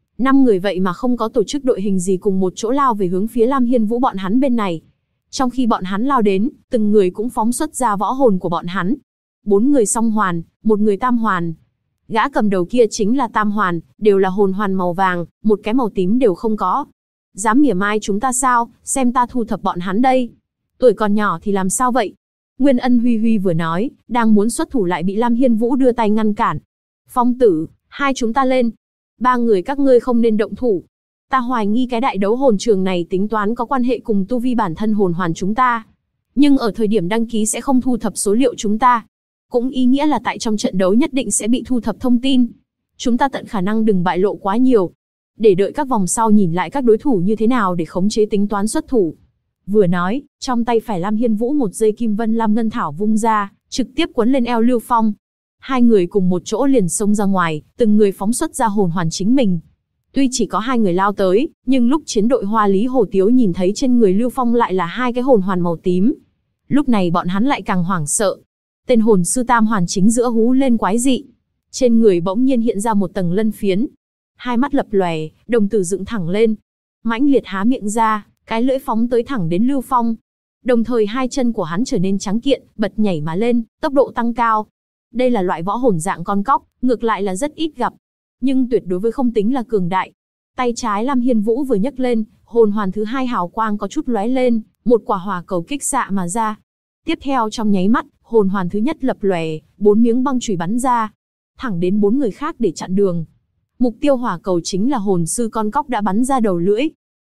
5 người vậy mà không có tổ chức đội hình gì cùng một chỗ lao về hướng phía Lam Hiên Vũ bọn hắn bên này. Trong khi bọn hắn lao đến, từng người cũng phóng xuất ra võ hồn của bọn hắn. 4 người song hoàn, 1 người tam hoàn. Gã cầm đầu kia chính là tam hoàn, đều là hồn hoàn màu vàng, một cái màu tím đều không có. Dám mỉa mai chúng ta sao, xem ta thu thập bọn hắn đây. Tuổi còn nhỏ thì làm sao vậy? Nguyên Ân Huy Huy vừa nói, đang muốn xuất thủ lại bị Lam Hiên Vũ đưa tay ngăn cản. Phong tử, hai chúng ta lên. 3 người các ngươi không nên động thủ. Ta hoài nghi cái đại đấu hồn trường này tính toán có quan hệ cùng tu vi bản thân hồn hoàn chúng ta. Nhưng ở thời điểm đăng ký sẽ không thu thập số liệu chúng ta. Cũng ý nghĩa là tại trong trận đấu nhất định sẽ bị thu thập thông tin. Chúng ta tận khả năng đừng bại lộ quá nhiều. Để đợi các vòng sau nhìn lại các đối thủ như thế nào để khống chế tính toán xuất thủ. Vừa nói, trong tay phải Lam Hiên Vũ một dây kim vân lam ngân thảo vung ra, trực tiếp quấn lên eo Lưu Phong. 2 người cùng một chỗ liền xông ra ngoài, từng người phóng xuất ra hồn hoàn chính mình. Tuy chỉ có 2 người lao tới, nhưng lúc chiến đội Hoa Lý Hồ Tiếu nhìn thấy trên người Lưu Phong lại là 2 cái hồn hoàn màu tím. Lúc này bọn hắn lại càng hoảng sợ. Tên hồn sư tam hoàn chính giữa hú lên quái dị. Trên người bỗng nhiên hiện ra một tầng lân phiến. 2 mắt lập lòe, đồng tử dựng thẳng lên. Mãnh liệt há miệng ra, cái lưỡi phóng tới thẳng đến Lưu Phong. Đồng thời 2 chân của hắn trở nên trắng kiện, bật nhảy mà lên, tốc độ tăng cao. Đây là loại võ hồn dạng con cóc, ngược lại là rất ít gặp. Nhưng tuyệt đối với không tính là cường đại. Tay trái Lam Hiên Vũ vừa nhấc lên, hồn hoàn thứ 2 hào quang có chút lóe lên, một quả hỏa cầu kích xạ mà ra. Tiếp theo trong nháy mắt, hồn hoàn thứ nhất lập lòe, 4 miếng băng chùy bắn ra, thẳng đến 4 người khác để chặn đường. Mục tiêu hỏa cầu chính là hồn sư con cóc đã bắn ra đầu lưỡi.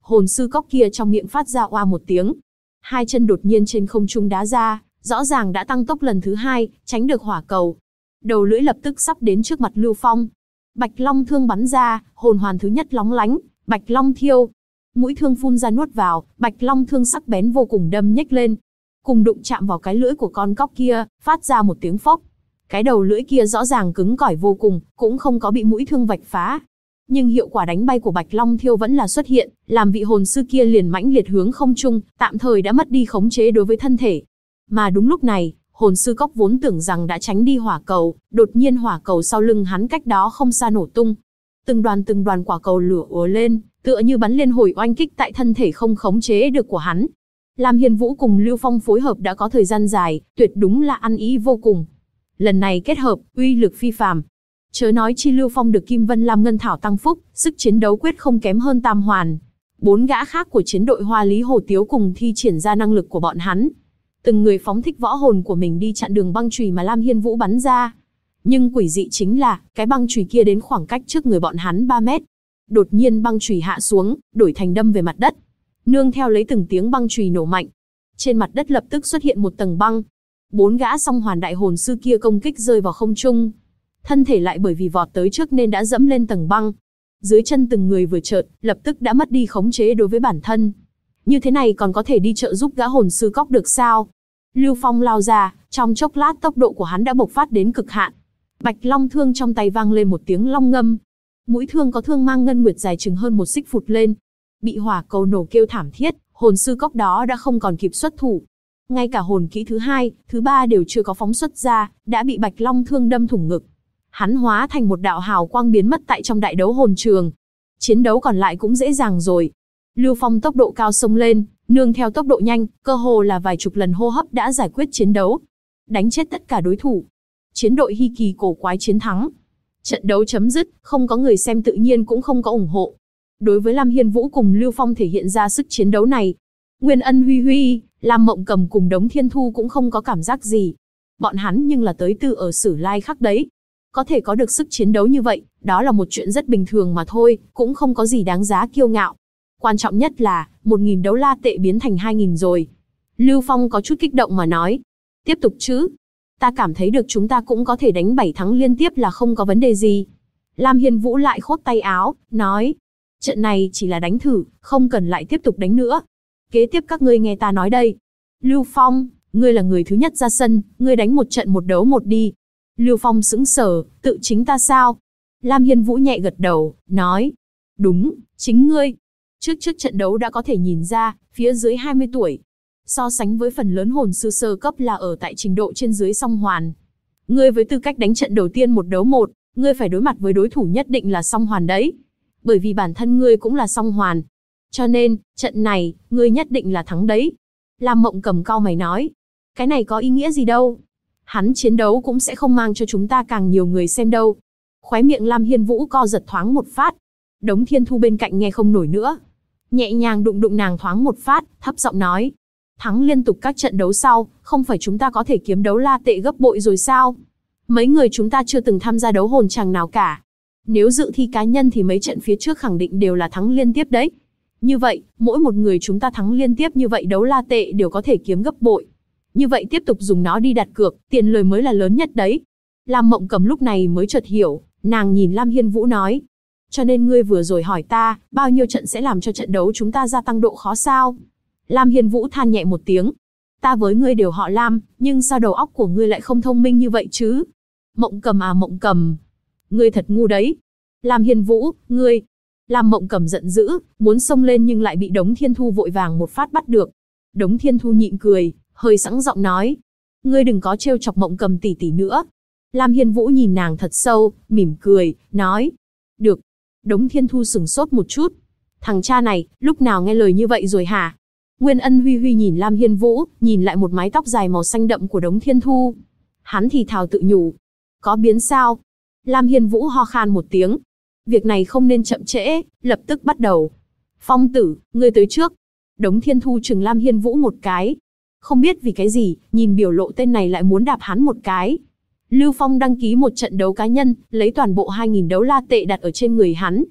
hồn sư cóc kia trong miệng phát ra oa một tiếng. Hai chân đột nhiên trên không trung đá ra, rõ ràng đã tăng tốc lần thứ hai, tránh được hỏa cầu. Đầu lưỡi lập tức sắp đến trước mặt Lưu Phong. Bạch Long thương bắn ra, hồn hoàn thứ nhất lóng lánh, Bạch Long thiêu. Mũi thương phun ra nuốt vào, Bạch Long thương sắc bén vô cùng đâm nhếch lên. Cùng đụng chạm vào cái lưỡi của con cóc kia, phát ra một tiếng phốc. Cái đầu lưỡi kia rõ ràng cứng cỏi vô cùng, cũng không có bị mũi thương vạch phá. Nhưng hiệu quả đánh bay của Bạch Long thiêu vẫn là xuất hiện, làm vị hồn sư kia liền mãnh liệt hướng không trung, tạm thời đã mất đi khống chế đối với thân thể. Mà đúng lúc này, hồn sư cóc vốn tưởng rằng đã tránh đi hỏa cầu, đột nhiên hỏa cầu sau lưng hắn cách đó không xa nổ tung. Từng đoàn quả cầu lửa ùa lên, tựa như bắn liên hồi oanh kích tại thân thể không khống chế được của hắn. Lam Hiên Vũ cùng Lưu Phong phối hợp đã có thời gian dài, tuyệt đúng là ăn ý vô cùng. Lần này kết hợp, uy lực phi phàm. Chớ nói chi Lưu Phong được Kim Vân Lam Ngân Thảo tăng phúc, sức chiến đấu quyết không kém hơn Tam Hoàn. 4 gã khác của chiến đội Hoa Lý Hồ Tiếu cùng thi triển ra năng lực của bọn hắn. Từng người phóng thích võ hồn của mình đi chặn đường băng chùy mà Lam Hiên Vũ bắn ra. Nhưng quỷ dị chính là, cái băng chùy kia đến khoảng cách trước người bọn hắn 3 mét. Đột nhiên băng chùy hạ xuống, đổi thành đâm về mặt đất. Nương theo lấy từng tiếng băng chùy nổ mạnh. Trên mặt đất lập tức xuất hiện một tầng băng. 4 gã song hoàn đại hồn sư kia công kích rơi vào không trung. Thân thể lại bởi vì vọt tới trước nên đã dẫm lên tầng băng. Dưới chân từng người vừa chợt, lập tức đã mất đi khống chế đối với bản thân. Như thế này còn có thể đi trợ giúp gã hồn sư cóc được sao? Lưu Phong lao ra, trong chốc lát tốc độ của hắn đã bộc phát đến cực hạn. Bạch Long thương trong tay vang lên một tiếng long ngâm. Mũi thương có thương mang ngân nguyệt dài chừng hơn 1 xích phụt lên. Bị hỏa cầu nổ kêu thảm thiết, hồn sư cóc đó đã không còn kịp xuất thủ. Ngay cả hồn kỹ thứ 2, thứ 3 đều chưa có phóng xuất ra, đã bị Bạch Long thương đâm thủng ngực. Hắn hóa thành một đạo hào quang biến mất tại trong đại đấu hồn trường. Chiến đấu còn lại cũng dễ dàng rồi. Lưu Phong tốc độ cao xông lên, nương theo tốc độ nhanh, cơ hồ là vài chục lần hô hấp đã giải quyết chiến đấu. Đánh chết tất cả đối thủ. Chiến đội Hy Kỳ cổ quái chiến thắng. Trận đấu chấm dứt, không có người xem tự nhiên cũng không có ủng hộ. Đối với Lam Hiên Vũ cùng Lưu Phong thể hiện ra sức chiến đấu này, Nguyên Ân Huy Huy, Lam Mộng Cầm cùng Đống Thiên Thu cũng không có cảm giác gì. Bọn hắn nhưng là tới từ ở Sử Lai Khắc đấy. Có thể có được sức chiến đấu như vậy, đó là một chuyện rất bình thường mà thôi, cũng không có gì đáng giá kiêu ngạo. Quan trọng nhất là, 1.000 đấu la tệ biến thành 2.000 rồi. Lưu Phong có chút kích động mà nói. Tiếp tục chứ. Ta cảm thấy được chúng ta cũng có thể đánh 7 thắng liên tiếp là không có vấn đề gì. Lam Hiên Vũ lại khoát tay áo, nói. Trận này chỉ là đánh thử, không cần lại tiếp tục đánh nữa. Kế tiếp các ngươi nghe ta nói đây. Lưu Phong, ngươi là người thứ nhất ra sân, ngươi đánh một trận một đấu một đi. Lưu Phong sững sờ, tự chính ta sao? Lam Hiên Vũ nhẹ gật đầu, nói. Đúng, chính ngươi. Trước trận đấu đã có thể nhìn ra, phía dưới 20 tuổi. So sánh với phần lớn hồn sư sơ cấp là ở tại trình độ trên dưới song hoàn. Ngươi với tư cách đánh trận đầu tiên một đấu một, ngươi phải đối mặt với đối thủ nhất định là song hoàn đấy. Bởi vì bản thân ngươi cũng là song hoàn. Cho nên, trận này, ngươi nhất định là thắng đấy. Lam Mộng Cầm cau mày nói. Cái này có ý nghĩa gì đâu. Hắn chiến đấu cũng sẽ không mang cho chúng ta càng nhiều người xem đâu. Khóe miệng Lam Hiên Vũ co giật thoáng một phát. Đống Thiên Thu bên cạnh nghe không nổi nữa. Nhẹ nhàng đụng nàng thoáng một phát, thấp giọng nói. Thắng liên tục các trận đấu sau, không phải chúng ta có thể kiếm đấu la tệ gấp bội rồi sao? Mấy người chúng ta chưa từng tham gia đấu hồn tràng nào cả. Nếu dự thi cá nhân thì mấy trận phía trước khẳng định đều là thắng liên tiếp đấy. Như vậy, mỗi một người chúng ta thắng liên tiếp như vậy đấu la tệ đều có thể kiếm gấp bội. Như vậy tiếp tục dùng nó đi đặt cược, tiền lời mới là lớn nhất đấy. Lam Mộng Cầm lúc này mới chợt hiểu, nàng nhìn Lam Hiên Vũ nói. Cho nên ngươi vừa rồi hỏi ta, bao nhiêu trận sẽ làm cho trận đấu chúng ta gia tăng độ khó sao? Lam Hiên Vũ than nhẹ một tiếng. Ta với ngươi đều họ Lam, nhưng sao đầu óc của ngươi lại không thông minh như vậy chứ? Mộng Cầm à Mộng Cầm. Ngươi thật ngu đấy. Lam Hiên Vũ, ngươi. Lam Mộng Cầm giận dữ, muốn xông lên nhưng lại bị Đống Thiên Thu vội vàng một phát bắt được. Đống Thiên Thu nhịn cười, hơi sẵn giọng nói. Ngươi đừng có trêu chọc Mộng Cầm tỷ tỷ nữa. Lam Hiên Vũ nhìn nàng thật sâu, mỉm cười, nói. Được. Đống Thiên Thu sửng sốt một chút. Thằng cha này, lúc nào nghe lời như vậy rồi hả? Nguyên Ân Huy Huy nhìn Lam Hiên Vũ, nhìn lại một mái tóc dài màu xanh đậm của Đống Thiên Thu. Hắn thì thào tự nhủ. Có biến sao? Lam Hiên Vũ ho khan một tiếng. Việc này không nên chậm trễ, lập tức bắt đầu. Phong tử, ngươi tới trước. Đống Thiên Thu chừng Lam Hiên Vũ một cái. Không biết vì cái gì, nhìn biểu lộ tên này lại muốn đạp hắn một cái. Lưu Phong đăng ký một trận đấu cá nhân, lấy toàn bộ 2.000 đấu la tệ đặt ở trên người hắn.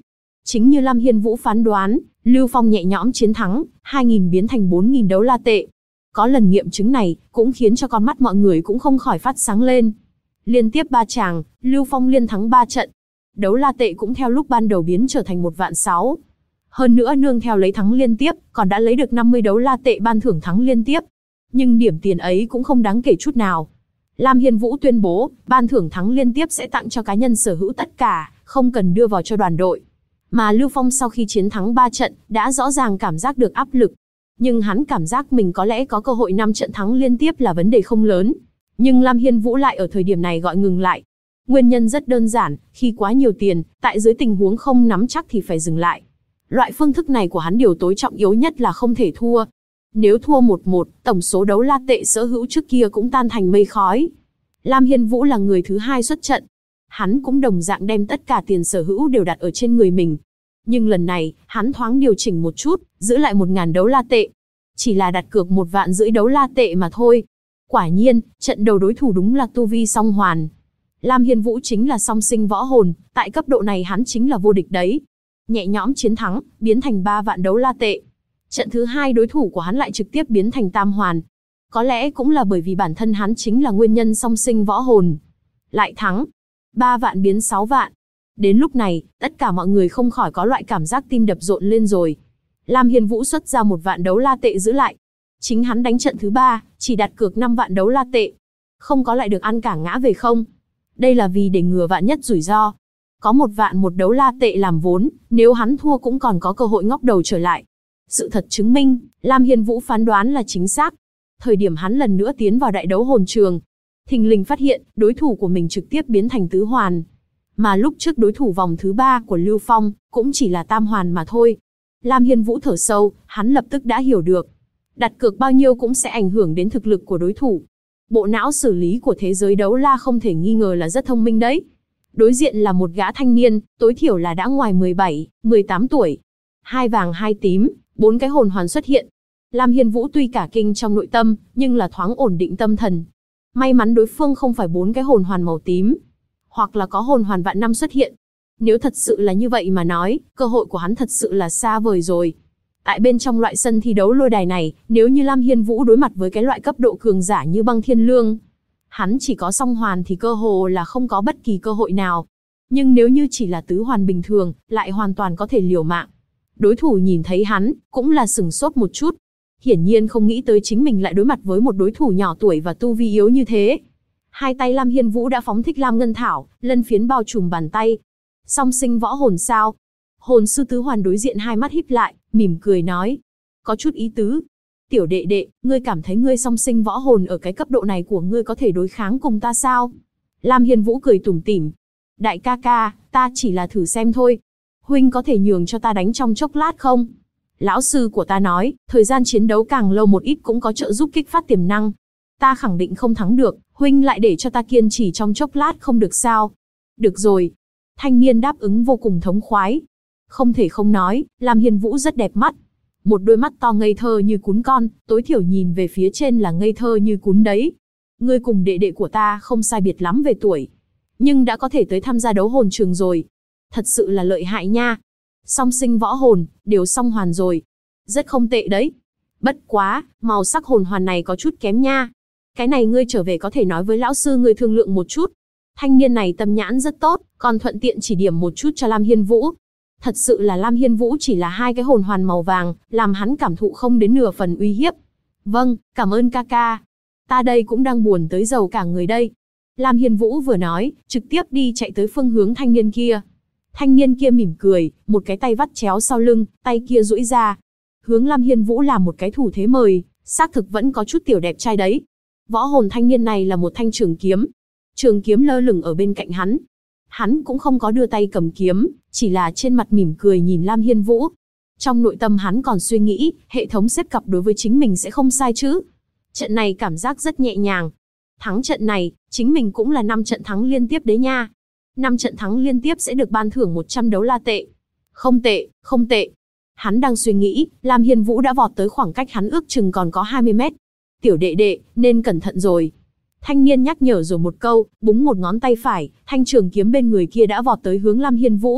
Chính như Lam Hiên Vũ phán đoán, Lưu Phong nhẹ nhõm chiến thắng, 2.000 biến thành 4.000 đấu la tệ. Có lần nghiệm chứng này, cũng khiến cho con mắt mọi người cũng không khỏi phát sáng lên. Liên tiếp 3 tràng, Lưu Phong liên thắng 3 trận. Đấu la tệ cũng theo lúc ban đầu biến trở thành 1.600.000. Hơn nữa nương theo lấy thắng liên tiếp, còn đã lấy được 50 đấu la tệ ban thưởng thắng liên tiếp. Nhưng điểm tiền ấy cũng không đáng kể chút nào. Lam Hiên Vũ tuyên bố, ban thưởng thắng liên tiếp sẽ tặng cho cá nhân sở hữu tất cả, không cần đưa vào cho đoàn đội. Mà Lưu Phong sau khi chiến thắng 3 trận, đã rõ ràng cảm giác được áp lực. Nhưng hắn cảm giác mình có lẽ có cơ hội 5 trận thắng liên tiếp là vấn đề không lớn. Nhưng Lam Hiên Vũ lại ở thời điểm này gọi ngừng lại. Nguyên nhân rất đơn giản, khi quá nhiều tiền, tại dưới tình huống không nắm chắc thì phải dừng lại. Loại phương thức này của hắn điều tối trọng yếu nhất là không thể thua. Nếu thua 1-1, tổng số đấu la tệ sở hữu trước kia cũng tan thành mây khói. Lam Hiên Vũ là người thứ 2 xuất trận. Hắn cũng đồng dạng đem tất cả tiền sở hữu đều đặt ở trên người mình. Nhưng lần này, hắn thoáng điều chỉnh một chút, giữ lại 1.000 đấu la tệ. Chỉ là đặt cược 1.500.000 đấu la tệ mà thôi. Quả nhiên, trận đầu đối thủ đúng là tu vi song hoàn. Lam Hiên Vũ chính là song sinh võ hồn, tại cấp độ này hắn chính là vô địch đấy. Nhẹ nhõm chiến thắng, biến thành 3 vạn đấu la tệ. Trận thứ 2 đối thủ của hắn lại trực tiếp biến thành tam hoàn. Có lẽ cũng là bởi vì bản thân hắn chính là nguyên nhân song sinh võ hồn. Lại thắng. 3 vạn biến 6 vạn. Đến lúc này, tất cả mọi người không khỏi có loại cảm giác tim đập rộn lên rồi. Lam Hiên Vũ xuất ra 1 vạn đấu la tệ giữ lại. Chính hắn đánh trận thứ 3, chỉ đặt cược 5 vạn đấu la tệ. Không có lại được ăn cả ngã về không. Đây là vì để ngừa vạn nhất rủi ro. Có 1 vạn 1 đấu la tệ làm vốn, nếu hắn thua cũng còn có cơ hội ngóc đầu trở lại. Sự thật chứng minh, Lam Hiên Vũ phán đoán là chính xác. Thời điểm hắn lần nữa tiến vào đại đấu hồn trường, thình lình phát hiện, đối thủ của mình trực tiếp biến thành tứ hoàn. Mà lúc trước đối thủ vòng thứ 3 của Lưu Phong, cũng chỉ là tam hoàn mà thôi. Lam Hiên Vũ thở sâu, hắn lập tức đã hiểu được. Đặt cược bao nhiêu cũng sẽ ảnh hưởng đến thực lực của đối thủ. Bộ não xử lý của thế giới đấu la không thể nghi ngờ là rất thông minh đấy. Đối diện là một gã thanh niên, tối thiểu là đã ngoài 17, 18 tuổi. 2 vàng 2 tím, 4 cái hồn hoàn xuất hiện. Lam Hiên Vũ tuy cả kinh trong nội tâm, nhưng là thoáng ổn định tâm thần. May mắn đối phương không phải 4 cái hồn hoàn màu tím, hoặc là có hồn hoàn vạn năm xuất hiện. Nếu thật sự là như vậy mà nói, cơ hội của hắn thật sự là xa vời rồi. Tại bên trong loại sân thi đấu lôi đài này, nếu như Lam Hiên Vũ đối mặt với cái loại cấp độ cường giả như Băng Thiên Lương, hắn chỉ có song hoàn thì cơ hồ là không có bất kỳ cơ hội nào. Nhưng nếu như chỉ là tứ hoàn bình thường, lại hoàn toàn có thể liều mạng. Đối thủ nhìn thấy hắn, cũng là sửng sốt một chút. Hiển nhiên không nghĩ tới chính mình lại đối mặt với một đối thủ nhỏ tuổi và tu vi yếu như thế. Hai tay Lam Hiên Vũ đã phóng thích Lam Ngân Thảo, lân phiến bao trùm bàn tay. Song sinh võ hồn sao? Hồn sư tứ hoàn đối diện hai mắt híp lại, mỉm cười nói. Có chút ý tứ. Tiểu đệ đệ, ngươi cảm thấy ngươi song sinh võ hồn ở cái cấp độ này của ngươi có thể đối kháng cùng ta sao? Lam Hiên Vũ cười tủm tỉm. Đại ca ca, ta chỉ là thử xem thôi. Huynh có thể nhường cho ta đánh trong chốc lát không? Lão sư của ta nói, thời gian chiến đấu càng lâu một ít cũng có trợ giúp kích phát tiềm năng. Ta khẳng định không thắng được, huynh lại để cho ta kiên trì trong chốc lát không được sao? Được rồi. Thanh niên đáp ứng vô cùng thống khoái. Không thể không nói, Lam Hiên Vũ rất đẹp mắt. Một đôi mắt to ngây thơ như cún con, tối thiểu nhìn về phía trên là ngây thơ như cún đấy. Ngươi cùng đệ đệ của ta không sai biệt lắm về tuổi, nhưng đã có thể tới tham gia đấu hồn trường rồi. Thật sự là lợi hại nha. Song sinh võ hồn, đều song hoàn rồi. Rất không tệ đấy. Bất quá, màu sắc hồn hoàn này có chút kém nha. Cái này ngươi trở về có thể nói với lão sư ngươi thương lượng một chút. Thanh niên này tâm nhãn rất tốt, còn thuận tiện chỉ điểm một chút cho Lam Hiên Vũ. Thật sự là Lam Hiên Vũ chỉ là hai cái hồn hoàn màu vàng, làm hắn cảm thụ không đến nửa phần uy hiếp. Vâng, cảm ơn ca ca. Ta đây cũng đang buồn tới giàu cả người đây. Lam Hiên Vũ vừa nói, trực tiếp đi chạy tới phương hướng thanh niên kia. Thanh niên kia mỉm cười, một cái tay vắt chéo sau lưng, tay kia duỗi ra. Hướng Lam Hiên Vũ làm một cái thủ thế mời, xác thực vẫn có chút tiểu đẹp trai đấy. Võ hồn thanh niên này là một thanh trường kiếm. Trường kiếm lơ lửng ở bên cạnh hắn. Hắn cũng không có đưa tay cầm kiếm, chỉ là trên mặt mỉm cười nhìn Lam Hiên Vũ. Trong nội tâm hắn còn suy nghĩ, hệ thống xếp cặp đối với chính mình sẽ không sai chứ. Trận này cảm giác rất nhẹ nhàng. Thắng trận này, chính mình cũng là 5 trận thắng liên tiếp đấy nha. 5 trận thắng liên tiếp sẽ được ban thưởng 100 đấu la tệ. Không tệ, không tệ. Hắn đang suy nghĩ, Lam Hiên Vũ đã vọt tới khoảng cách hắn ước chừng còn có 20 mét. Tiểu đệ đệ, nên cẩn thận rồi. Thanh niên nhắc nhở rồi một câu, búng một ngón tay phải, thanh trường kiếm bên người kia đã vọt tới hướng Lam Hiên Vũ.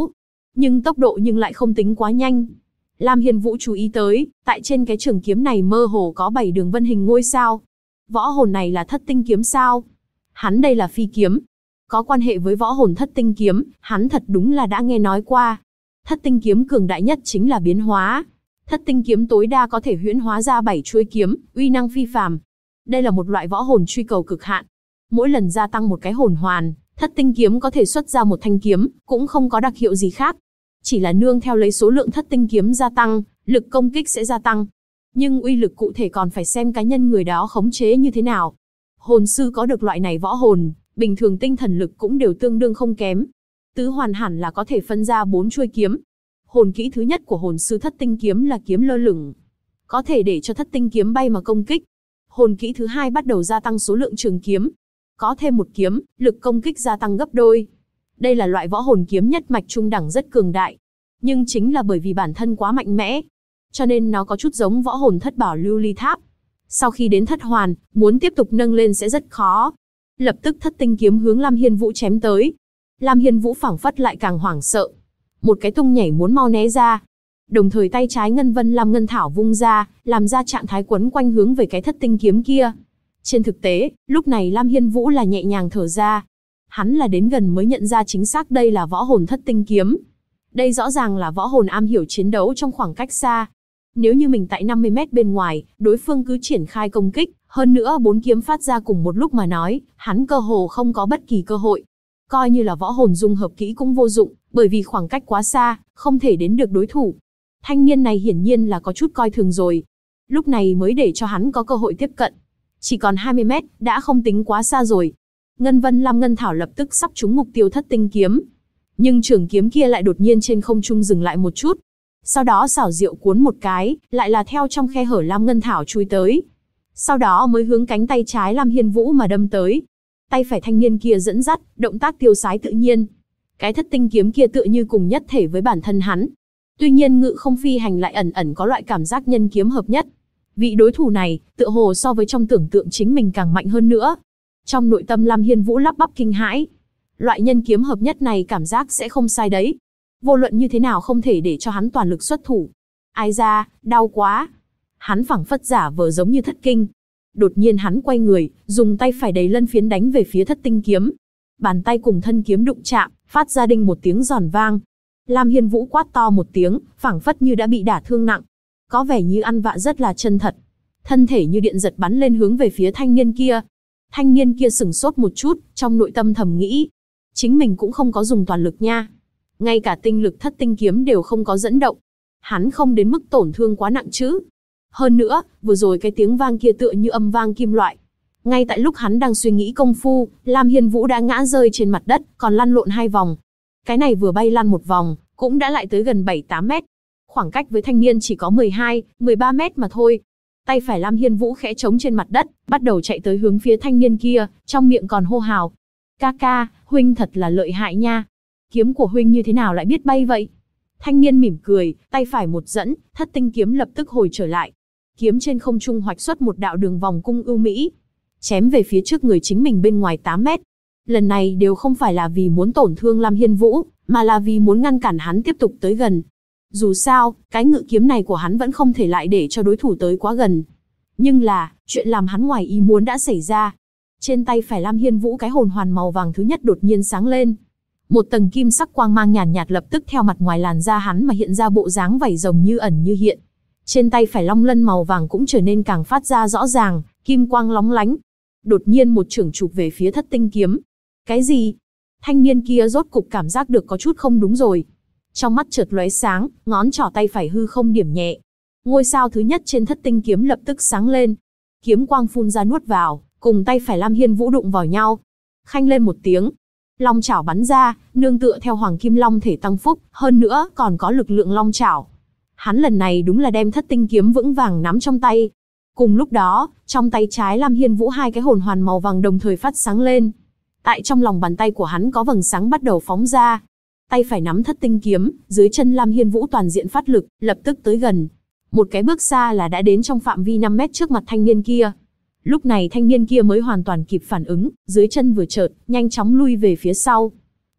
nhưng tốc độ lại không tính quá nhanh. Lam Hiên Vũ chú ý tới, tại trên cái trường kiếm này mơ hồ có 7 đường vân hình ngôi sao. Võ hồn này là thất tinh kiếm sao? Hắn đây là phi kiếm. Có quan hệ với võ hồn thất tinh kiếm, hắn thật đúng là đã nghe nói qua. Thất tinh kiếm cường đại nhất chính là biến hóa. Thất tinh kiếm tối đa có thể huyễn hóa ra 7 chuôi kiếm, uy năng phi phàm. Đây là một loại võ hồn truy cầu cực hạn. Mỗi lần gia tăng một cái hồn hoàn, thất tinh kiếm có thể xuất ra một thanh kiếm, cũng không có đặc hiệu gì khác. Chỉ là nương theo lấy số lượng thất tinh kiếm gia tăng, lực công kích sẽ gia tăng. Nhưng uy lực cụ thể còn phải xem cá nhân người đó khống chế như thế nào. Hồn sư có được loại này võ hồn, bình thường tinh thần lực cũng đều tương đương không kém. Tứ hoàn hẳn là có thể phân ra 4 chuôi kiếm. Hồn kỹ thứ nhất của hồn sư thất tinh kiếm là kiếm lơ lửng. Có thể để cho thất tinh kiếm bay mà công kích. Hồn kỹ thứ hai bắt đầu gia tăng số lượng trường kiếm. Có thêm một kiếm, lực công kích gia tăng gấp đôi. Đây là loại võ hồn kiếm nhất mạch trung đẳng rất cường đại. Nhưng chính là bởi vì bản thân quá mạnh mẽ, cho nên nó có chút giống võ hồn thất bảo lưu ly tháp. Sau khi đến thất hoàn, muốn tiếp tục nâng lên sẽ rất khó. Lập tức thất tinh kiếm hướng Lam Hiên Vũ chém tới. Lam Hiên Vũ phảng phất lại càng hoảng sợ. Một cái tung nhảy muốn mau né ra. Đồng thời tay trái ngân vân lam ngân thảo vung ra, làm ra trạng thái quấn quanh hướng về cái thất tinh kiếm kia. Trên thực tế, lúc này Lam Hiên Vũ là nhẹ nhàng thở ra. Hắn là đến gần mới nhận ra chính xác đây là võ hồn thất tinh kiếm. Đây rõ ràng là võ hồn am hiểu chiến đấu trong khoảng cách xa. Nếu như mình tại 50 mét bên ngoài, đối phương cứ triển khai công kích, hơn nữa 4 kiếm phát ra cùng một lúc mà nói, hắn cơ hồ không có bất kỳ cơ hội. Coi như là võ hồn dung hợp kỹ cũng vô dụng, bởi vì khoảng cách quá xa, không thể đến được đối thủ. Thanh niên này hiển nhiên là có chút coi thường rồi. Lúc này mới để cho hắn có cơ hội tiếp cận. Chỉ còn 20 mét, đã không tính quá xa rồi. Ngân vân lam ngân thảo lập tức sắp trúng mục tiêu thất tinh kiếm. Nhưng trường kiếm kia lại đột nhiên trên không trung dừng lại một chút. Sau đó xảo diệu cuốn một cái, lại là theo trong khe hở lam ngân thảo chui tới. Sau đó mới hướng cánh tay trái Lam Hiên Vũ mà đâm tới. Tay phải thanh niên kia dẫn dắt, động tác tiêu sái tự nhiên. Cái thất tinh kiếm kia tựa như cùng nhất thể với bản thân hắn. Tuy nhiên ngự không phi hành lại ẩn ẩn có loại cảm giác nhân kiếm hợp nhất. Vị đối thủ này, tựa hồ so với trong tưởng tượng chính mình càng mạnh hơn nữa. Trong nội tâm Lam Hiên Vũ lắp bắp kinh hãi. Loại nhân kiếm hợp nhất này cảm giác sẽ không sai đấy. Vô luận như thế nào không thể để cho hắn toàn lực xuất thủ. Ai ra, đau quá. Hắn phảng phất giả vờ giống như thất kinh. Đột nhiên hắn quay người, dùng tay phải đầy lân phiến đánh về phía thất tinh kiếm. Bàn tay cùng thân kiếm đụng chạm, phát ra đinh một tiếng giòn vang. Lam Hiên Vũ quát to một tiếng, phảng phất như đã bị đả thương nặng. Có vẻ như ăn vạ rất là chân thật. Thân thể như điện giật bắn lên hướng về phía thanh niên kia. Thanh niên kia sửng sốt một chút, trong nội tâm thầm nghĩ. Chính mình cũng không có dùng toàn lực nha. Ngay cả tinh lực thất tinh kiếm đều không có dẫn động. Hắn không đến mức tổn thương quá nặng chứ. Hơn nữa, vừa rồi cái tiếng vang kia tựa như âm vang kim loại. Ngay tại lúc hắn đang suy nghĩ công phu, Lam Hiên Vũ đã ngã rơi trên mặt đất, còn lăn lộn 2 vòng. Cái này vừa bay lăn một vòng, cũng đã lại tới gần 7-8 mét. Khoảng cách với thanh niên chỉ có 12-13 mét mà thôi. Tay phải Lam Hiên Vũ khẽ trống trên mặt đất, bắt đầu chạy tới hướng phía thanh niên kia, trong miệng còn hô hào. Ca ca, huynh thật là lợi hại nha. Kiếm của huynh như thế nào lại biết bay vậy? Thanh niên mỉm cười, tay phải một dẫn, thất tinh kiếm lập tức hồi trở lại. Kiếm trên không trung hoạch xuất một đạo đường vòng cung ưu mỹ. Chém về phía trước người chính mình bên ngoài 8 mét. Lần này đều không phải là vì muốn tổn thương Lam Hiên Vũ, mà là vì muốn ngăn cản hắn tiếp tục tới gần. Dù sao, cái ngự kiếm này của hắn vẫn không thể lại để cho đối thủ tới quá gần. Nhưng là, chuyện làm hắn ngoài ý muốn đã xảy ra. Trên tay phải Lam Hiên Vũ cái hồn hoàn màu vàng thứ nhất đột nhiên sáng lên. Một tầng kim sắc quang mang nhàn nhạt lập tức theo mặt ngoài làn da hắn mà hiện ra bộ dáng vảy rồng như ẩn như hiện. Trên tay phải long lân màu vàng cũng trở nên càng phát ra rõ ràng, kim quang lóng lánh. Đột nhiên một chưởng chụp về phía thất tinh kiếm. Cái gì? Thanh niên kia rốt cục cảm giác được có chút không đúng rồi. Trong mắt chợt lóe sáng, ngón trỏ tay phải hư không điểm nhẹ. Ngôi sao thứ nhất trên thất tinh kiếm lập tức sáng lên. Kiếm quang phun ra nuốt vào, cùng tay phải Lam Hiên Vũ đụng vào nhau. Khanh lên một tiếng. Long chảo bắn ra, nương tựa theo hoàng kim long thể tăng phúc, hơn nữa còn có lực lượng long chảo. Hắn lần này đúng là đem thất tinh kiếm vững vàng nắm trong tay. Cùng lúc đó, trong tay trái Lam Hiên Vũ 2 cái hồn hoàn màu vàng đồng thời phát sáng lên. Tại trong lòng bàn tay của hắn có vầng sáng bắt đầu phóng ra. Tay phải nắm thất tinh kiếm, dưới chân Lam Hiên Vũ toàn diện phát lực, lập tức tới gần. Một cái bước xa là đã đến trong phạm vi 5 mét trước mặt thanh niên kia. Lúc này thanh niên kia mới hoàn toàn kịp phản ứng, dưới chân vừa chợt, nhanh chóng lui về phía sau.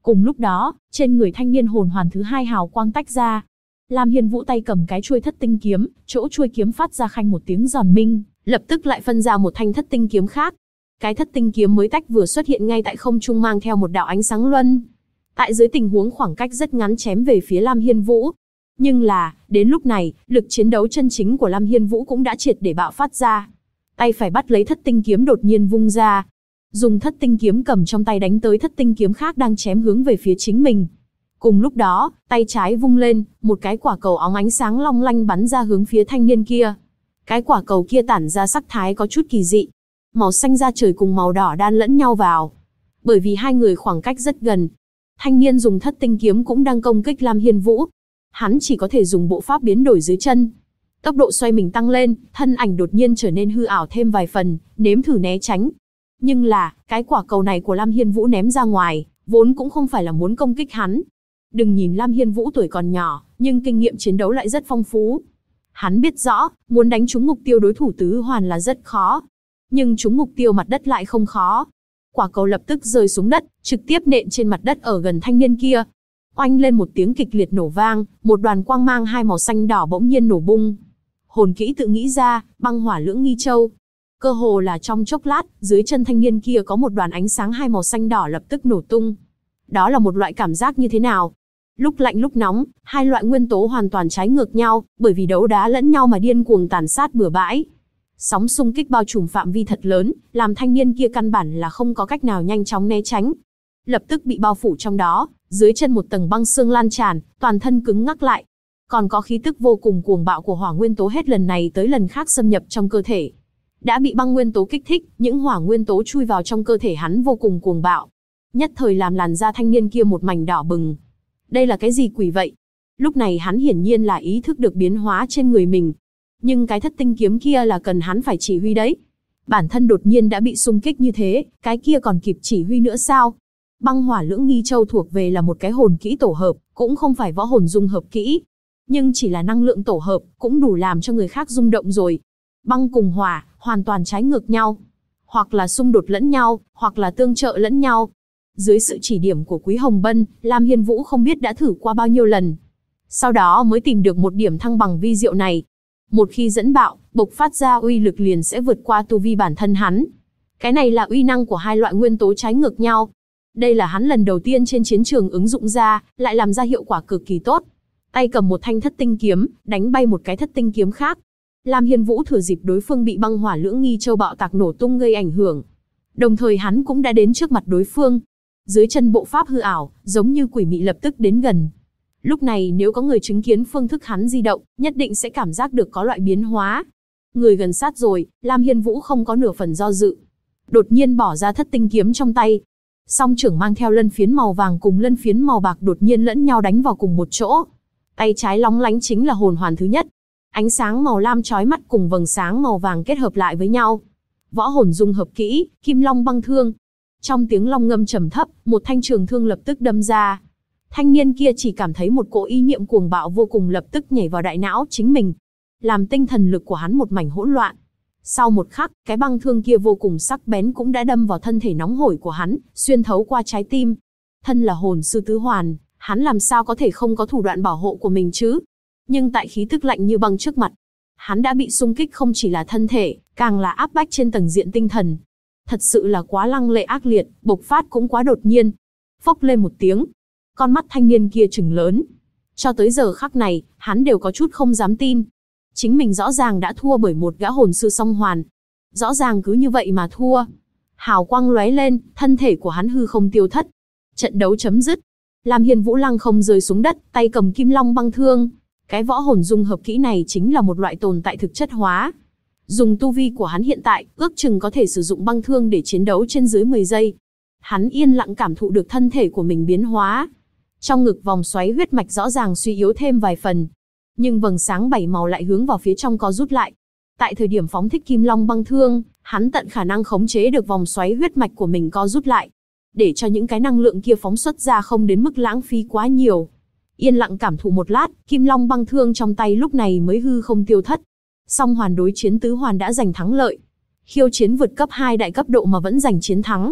Cùng lúc đó, trên người thanh niên hồn hoàn thứ hai hào quang tách ra. Lam Hiên Vũ tay cầm cái chuôi thất tinh kiếm, chỗ chuôi kiếm phát ra khanh một tiếng giòn minh, lập tức lại phân ra một thanh thất tinh kiếm khác. Cái thất tinh kiếm mới tách vừa xuất hiện ngay tại không trung mang theo một đạo ánh sáng luân. Tại dưới tình huống khoảng cách rất ngắn chém về phía Lam Hiên Vũ. Nhưng là, đến lúc này, lực chiến đấu chân chính của Lam Hiên Vũ cũng đã triệt để bạo phát ra. Tay phải bắt lấy thất tinh kiếm đột nhiên vung ra. Dùng thất tinh kiếm cầm trong tay đánh tới thất tinh kiếm khác đang chém hướng về phía chính mình. Cùng lúc đó, tay trái vung lên, một cái quả cầu óng ánh sáng long lanh bắn ra hướng phía thanh niên kia. Cái quả cầu kia tản ra sắc thái có chút kỳ dị. Màu xanh da trời cùng màu đỏ đan lẫn nhau vào. Bởi vì hai người khoảng cách rất gần. Thanh niên dùng thất tinh kiếm cũng đang công kích Lam Hiên Vũ. Hắn chỉ có thể dùng bộ pháp biến đổi dưới chân. Tốc độ xoay mình tăng lên, thân ảnh đột nhiên trở nên hư ảo thêm vài phần, nếm thử né tránh. Nhưng là, cái quả cầu này của Lam Hiên Vũ ném ra ngoài, vốn cũng không phải là muốn công kích hắn. Đừng nhìn Lam Hiên Vũ tuổi còn nhỏ, nhưng kinh nghiệm chiến đấu lại rất phong phú. Hắn biết rõ, muốn đánh trúng mục tiêu đối thủ tứ hoàn là rất khó. Nhưng trúng mục tiêu mặt đất lại không khó. Quả cầu lập tức rơi xuống đất, trực tiếp nện trên mặt đất ở gần thanh niên kia. Oanh lên một tiếng kịch liệt nổ vang, một đoàn quang mang hai màu xanh đỏ bỗng nhiên nổ bung. Hồn kỹ tự nghĩ ra, băng hỏa lưỡng nghi châu. Cơ hồ là trong chốc lát, dưới chân thanh niên kia có một đoàn ánh sáng hai màu xanh đỏ lập tức nổ tung. Đó là một loại cảm giác như thế nào? Lúc lạnh lúc nóng, hai loại nguyên tố hoàn toàn trái ngược nhau, bởi vì đấu đá lẫn nhau mà điên cuồng tàn sát bừa bãi. Sóng xung kích bao trùm phạm vi thật lớn, làm thanh niên kia căn bản là không có cách nào nhanh chóng né tránh. Lập tức bị bao phủ trong đó, dưới chân một tầng băng xương lan tràn, toàn thân cứng ngắc lại. Còn có khí tức vô cùng cuồng bạo của hỏa nguyên tố hết lần này tới lần khác xâm nhập trong cơ thể. Đã bị băng nguyên tố kích thích, những hỏa nguyên tố chui vào trong cơ thể hắn vô cùng cuồng bạo. Nhất thời làm làn da thanh niên kia một mảnh đỏ bừng. Đây là cái gì quỷ vậy? Lúc này hắn hiển nhiên là ý thức được biến hóa trên người mình. Nhưng cái thất tinh kiếm kia là cần hắn phải chỉ huy đấy. Bản thân đột nhiên đã bị xung kích như thế, cái kia còn kịp chỉ huy nữa sao? Băng hỏa lưỡng nghi châu thuộc về là một cái hồn kỹ tổ hợp, cũng không phải võ hồn dung hợp kỹ. Nhưng chỉ là năng lượng tổ hợp, cũng đủ làm cho người khác rung động rồi. Băng cùng hỏa, hoàn toàn trái ngược nhau. Hoặc là xung đột lẫn nhau, hoặc là tương trợ lẫn nhau. Dưới sự chỉ điểm của Quý Hồng Bân, Lam Hiên Vũ không biết đã thử qua bao nhiêu lần. Sau đó mới tìm được một điểm thăng bằng vi diệu này. Một khi dẫn bạo, bộc phát ra uy lực liền sẽ vượt qua tu vi bản thân hắn. Cái này là uy năng của hai loại nguyên tố trái ngược nhau. Đây là hắn lần đầu tiên trên chiến trường ứng dụng ra, lại làm ra hiệu quả cực kỳ tốt. Tay cầm một thanh thất tinh kiếm, đánh bay một cái thất tinh kiếm khác. Lam Hiên Vũ thừa dịp đối phương bị băng hỏa lưỡng nghi châu bạo tạc nổ tung gây ảnh hưởng. Đồng thời hắn cũng đã đến trước mặt đối phương. Dưới chân bộ pháp hư ảo, giống như quỷ mị lập tức đến gần. Lúc này nếu có người chứng kiến phương thức hắn di động, nhất định sẽ cảm giác được có loại biến hóa. Người gần sát rồi, Lam Hiên Vũ không có nửa phần do dự. Đột nhiên bỏ ra thất tinh kiếm trong tay. Song trưởng mang theo lân phiến màu vàng cùng lân phiến màu bạc đột nhiên lẫn nhau đánh vào cùng một chỗ. Tay trái lóng lánh chính là hồn hoàn thứ nhất. Ánh sáng màu lam chói mắt cùng vầng sáng màu vàng kết hợp lại với nhau. Võ hồn dung hợp kỹ, Kim Long băng thương. Trong tiếng long ngâm trầm thấp, một thanh trường thương lập tức đâm ra. Thanh niên kia chỉ cảm thấy một cỗ ý niệm cuồng bạo vô cùng lập tức nhảy vào đại não chính mình, làm tinh thần lực của hắn một mảnh hỗn loạn. Sau một khắc, cái băng thương kia vô cùng sắc bén cũng đã đâm vào thân thể nóng hổi của hắn, xuyên thấu qua trái tim. Thân là hồn sư tứ hoàn, hắn làm sao có thể không có thủ đoạn bảo hộ của mình chứ? Nhưng tại khí tức lạnh như băng trước mặt, hắn đã bị xung kích không chỉ là thân thể, càng là áp bách trên tầng diện tinh thần. Thật sự là quá lăng lệ ác liệt, bộc phát cũng quá đột nhiên. Phốc lên một tiếng, con mắt thanh niên kia trừng lớn. Cho tới giờ khắc này, hắn đều có chút không dám tin. Chính mình rõ ràng đã thua bởi một gã hồn sư song hoàn. Rõ ràng cứ như vậy mà thua. Hào quang lóe lên, thân thể của hắn hư không tiêu thất. Trận đấu chấm dứt. Lam Hiên Vũ lăng không rơi xuống đất, tay cầm Kim Long băng thương. Cái võ hồn dung hợp kỹ này chính là một loại tồn tại thực chất hóa. Dùng tu vi của hắn hiện tại, ước chừng có thể sử dụng băng thương để chiến đấu trên dưới 10 giây. Hắn yên lặng cảm thụ được thân thể của mình biến hóa. Trong ngực vòng xoáy huyết mạch rõ ràng suy yếu thêm vài phần. Nhưng vầng sáng bảy màu lại hướng vào phía trong co rút lại. Tại thời điểm phóng thích Kim Long băng thương, hắn tận khả năng khống chế được vòng xoáy huyết mạch của mình co rút lại. Để cho những cái năng lượng kia phóng xuất ra không đến mức lãng phí quá nhiều. Yên lặng cảm thụ một lát, Kim Long băng thương trong tay lúc này mới hư không tiêu thất. Song hoàn đối chiến tứ hoàn đã giành thắng lợi. Khiêu chiến vượt cấp 2 đại cấp độ mà vẫn giành chiến thắng.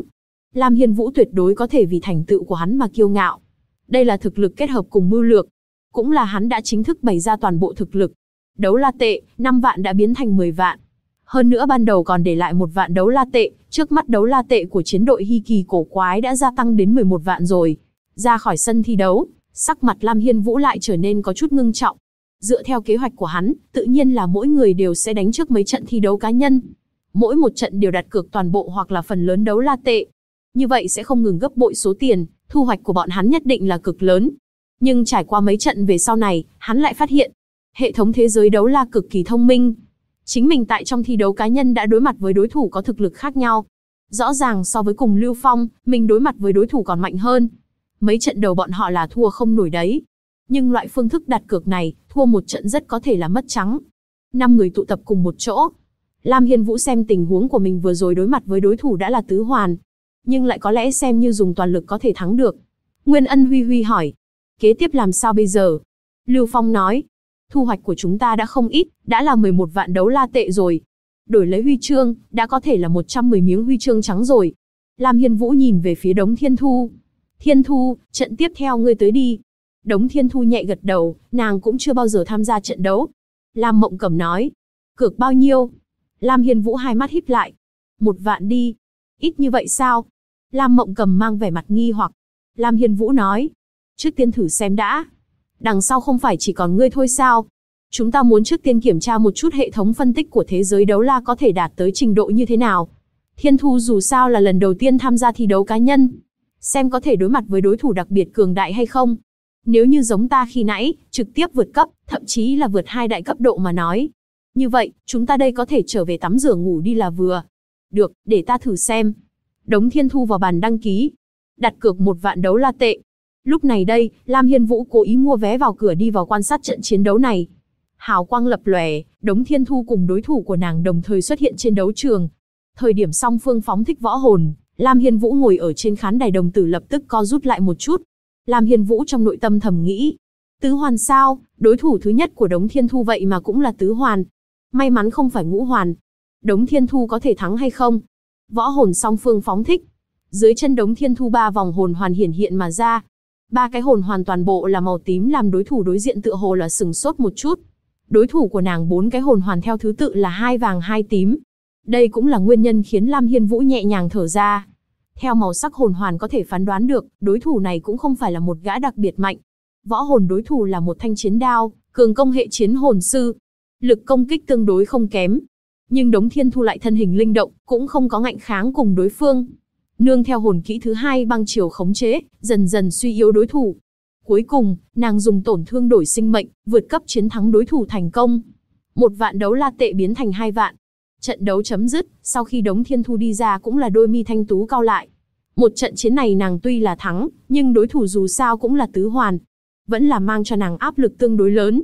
Lam Hiên Vũ tuyệt đối có thể vì thành tựu của hắn mà kiêu ngạo. Đây là thực lực kết hợp cùng mưu lược, cũng là hắn đã chính thức bày ra toàn bộ thực lực. Đấu la tệ, 5 vạn đã biến thành 10 vạn. Hơn nữa ban đầu còn để lại 1 vạn đấu la tệ, trước mắt đấu la tệ của chiến đội Hy Kỳ cổ quái đã gia tăng đến 11 vạn rồi. Ra khỏi sân thi đấu, sắc mặt Lam Hiên Vũ lại trở nên có chút ngưng trọng. Dựa theo kế hoạch của hắn, tự nhiên là mỗi người đều sẽ đánh trước mấy trận thi đấu cá nhân. Mỗi một trận đều đặt cược toàn bộ hoặc là phần lớn đấu la tệ. Như vậy sẽ không ngừng gấp bội số tiền, thu hoạch của bọn hắn nhất định là cực lớn. Nhưng trải qua mấy trận về sau này, hắn lại phát hiện, hệ thống thế giới đấu la cực kỳ thông minh. Chính mình tại trong thi đấu cá nhân đã đối mặt với đối thủ có thực lực khác nhau. Rõ ràng so với cùng Lưu Phong, mình đối mặt với đối thủ còn mạnh hơn. Mấy trận đầu bọn họ là thua không nổi đấy. Nhưng loại phương thức đặt cược này, thua một trận rất có thể là mất trắng. 5 người tụ tập cùng một chỗ. Lam Hiên Vũ xem tình huống của mình vừa rồi đối mặt với đối thủ đã là tứ hoàn. Nhưng lại có lẽ xem như dùng toàn lực có thể thắng được. Nguyên Ân Huy Huy hỏi. Kế tiếp làm sao bây giờ? Lưu Phong nói. Thu hoạch của chúng ta đã không ít, đã là 11 vạn đấu la tệ rồi. Đổi lấy huy chương, đã có thể là 110 miếng huy chương trắng rồi. Lam Hiên Vũ nhìn về phía Đống Thiên Thu. Thiên Thu, trận tiếp theo ngươi tới đi. Đống Thiên Thu nhẹ gật đầu, nàng cũng chưa bao giờ tham gia trận đấu. Lam Mộng Cẩm nói. Cược bao nhiêu? Lam Hiên Vũ hai mắt híp lại. 1 vạn đi. Ít như vậy sao? Lam Mộng Cẩm mang vẻ mặt nghi hoặc. Lam Hiên Vũ nói. Trước tiên thử xem đã. Đằng sau không phải chỉ còn ngươi thôi sao? Chúng ta muốn trước tiên kiểm tra một chút hệ thống phân tích của thế giới đấu la có thể đạt tới trình độ như thế nào. Thiên Thu dù sao là lần đầu tiên tham gia thi đấu cá nhân. Xem có thể đối mặt với đối thủ đặc biệt cường đại hay không. Nếu như giống ta khi nãy, trực tiếp vượt cấp, thậm chí là vượt 2 đại cấp độ mà nói. Như vậy, chúng ta đây có thể trở về tắm rửa ngủ đi là vừa. Được, để ta thử xem. Đống Thiên Thu vào bàn đăng ký. Đặt cược 1 vạn đấu la tệ. Lúc này đây, Lam Hiên Vũ cố ý mua vé vào cửa đi vào quan sát trận chiến đấu này. Hào quang lập lòe, Đống Thiên Thu cùng đối thủ của nàng đồng thời xuất hiện trên đấu trường. Thời điểm song phương phóng thích võ hồn, Lam Hiên Vũ ngồi ở trên khán đài đồng tử lập tức co rút lại một chút. Lam Hiên Vũ trong nội tâm thầm nghĩ, tứ hoàn sao, đối thủ thứ nhất của Đống Thiên Thu vậy mà cũng là tứ hoàn. May mắn không phải ngũ hoàn. Đống Thiên Thu có thể thắng hay không? Võ hồn song phương phóng thích. Dưới chân Đống Thiên Thu 3 vòng hồn hoàn hiển hiện mà ra. 3 cái hồn hoàn toàn bộ là màu tím làm đối thủ đối diện tựa hồ là sừng sốt một chút. Đối thủ của nàng 4 cái hồn hoàn theo thứ tự là 2 vàng 2 tím. Đây cũng là nguyên nhân khiến Lam Hiên Vũ nhẹ nhàng thở ra. Theo màu sắc hồn hoàn có thể phán đoán được, đối thủ này cũng không phải là một gã đặc biệt mạnh. Võ hồn đối thủ là một thanh chiến đao, cường công hệ chiến hồn sư. Lực công kích tương đối không kém. Nhưng Đống Thiên Thu lại thân hình linh động, cũng không có ngạnh kháng cùng đối phương. Nương theo hồn kỹ thứ 2 băng chiều khống chế, dần dần suy yếu đối thủ. Cuối cùng, nàng dùng tổn thương đổi sinh mệnh, vượt cấp chiến thắng đối thủ thành công. 1 vạn đấu la tệ biến thành 2 vạn. Trận đấu chấm dứt, sau khi Đống Thiên Thu đi ra cũng là đôi mi thanh tú cau lại. Một trận chiến này nàng tuy là thắng, nhưng đối thủ dù sao cũng là tứ hoàn. Vẫn là mang cho nàng áp lực tương đối lớn.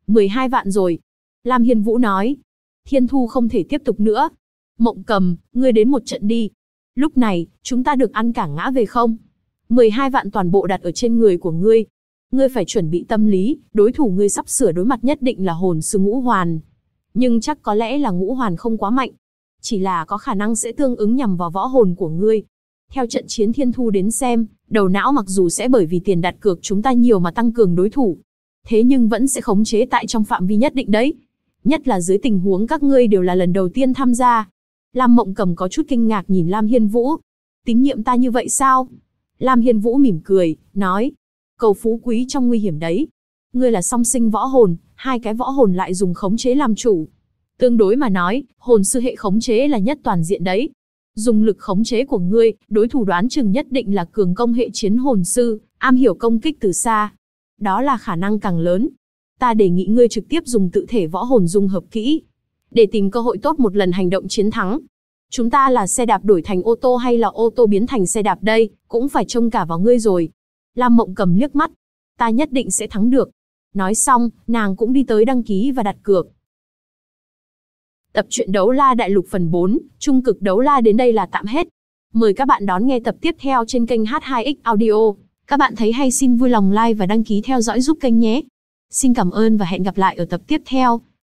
12 vạn rồi. Lam Hiên Vũ nói. Thiên Thu không thể tiếp tục nữa. Mộng Cầm, ngươi đến một trận đi. Lúc này, chúng ta được ăn cả ngã về không? 12 vạn toàn bộ đặt ở trên người của ngươi. Ngươi phải chuẩn bị tâm lý, đối thủ ngươi sắp sửa đối mặt nhất định là hồn sư ngũ hoàn. Nhưng chắc có lẽ là ngũ hoàn không quá mạnh. Chỉ là có khả năng sẽ tương ứng nhằm vào võ hồn của ngươi. Theo trận chiến Thiên Thu đến xem, đầu não mặc dù sẽ bởi vì tiền đặt cược chúng ta nhiều mà tăng cường đối thủ. Thế nhưng vẫn sẽ khống chế tại trong phạm vi nhất định đấy. Nhất là dưới tình huống các ngươi đều là lần đầu tiên tham gia. Lam Mộng Cầm có chút kinh ngạc nhìn Lam Hiên Vũ. Tín nhiệm ta như vậy sao? Lam Hiên Vũ mỉm cười, nói. Cầu phú quý trong nguy hiểm đấy. Ngươi là song sinh võ hồn, 2 cái võ hồn lại dùng khống chế làm chủ. Tương đối mà nói, hồn sư hệ khống chế là nhất toàn diện đấy. Dùng lực khống chế của ngươi, đối thủ đoán chừng nhất định là cường công hệ chiến hồn sư, am hiểu công kích từ xa. Đó là khả năng càng lớn. Ta đề nghị ngươi trực tiếp dùng tự thể võ hồn dung hợp kỹ. Để tìm cơ hội tốt một lần hành động chiến thắng. Chúng ta là xe đạp đổi thành ô tô hay là ô tô biến thành xe đạp đây, cũng phải trông cả vào ngươi rồi. Lam Mộng Cầm liếc mắt. Ta nhất định sẽ thắng được. Nói xong, nàng cũng đi tới đăng ký và đặt cược. Tập truyện Đấu La Đại Lục phần 4, Trung cực Đấu La đến đây là tạm hết. Mời các bạn đón nghe tập tiếp theo trên kênh H2X Audio. Các bạn thấy hay xin vui lòng like và đăng ký theo dõi giúp kênh nhé. Xin cảm ơn và hẹn gặp lại ở tập tiếp theo.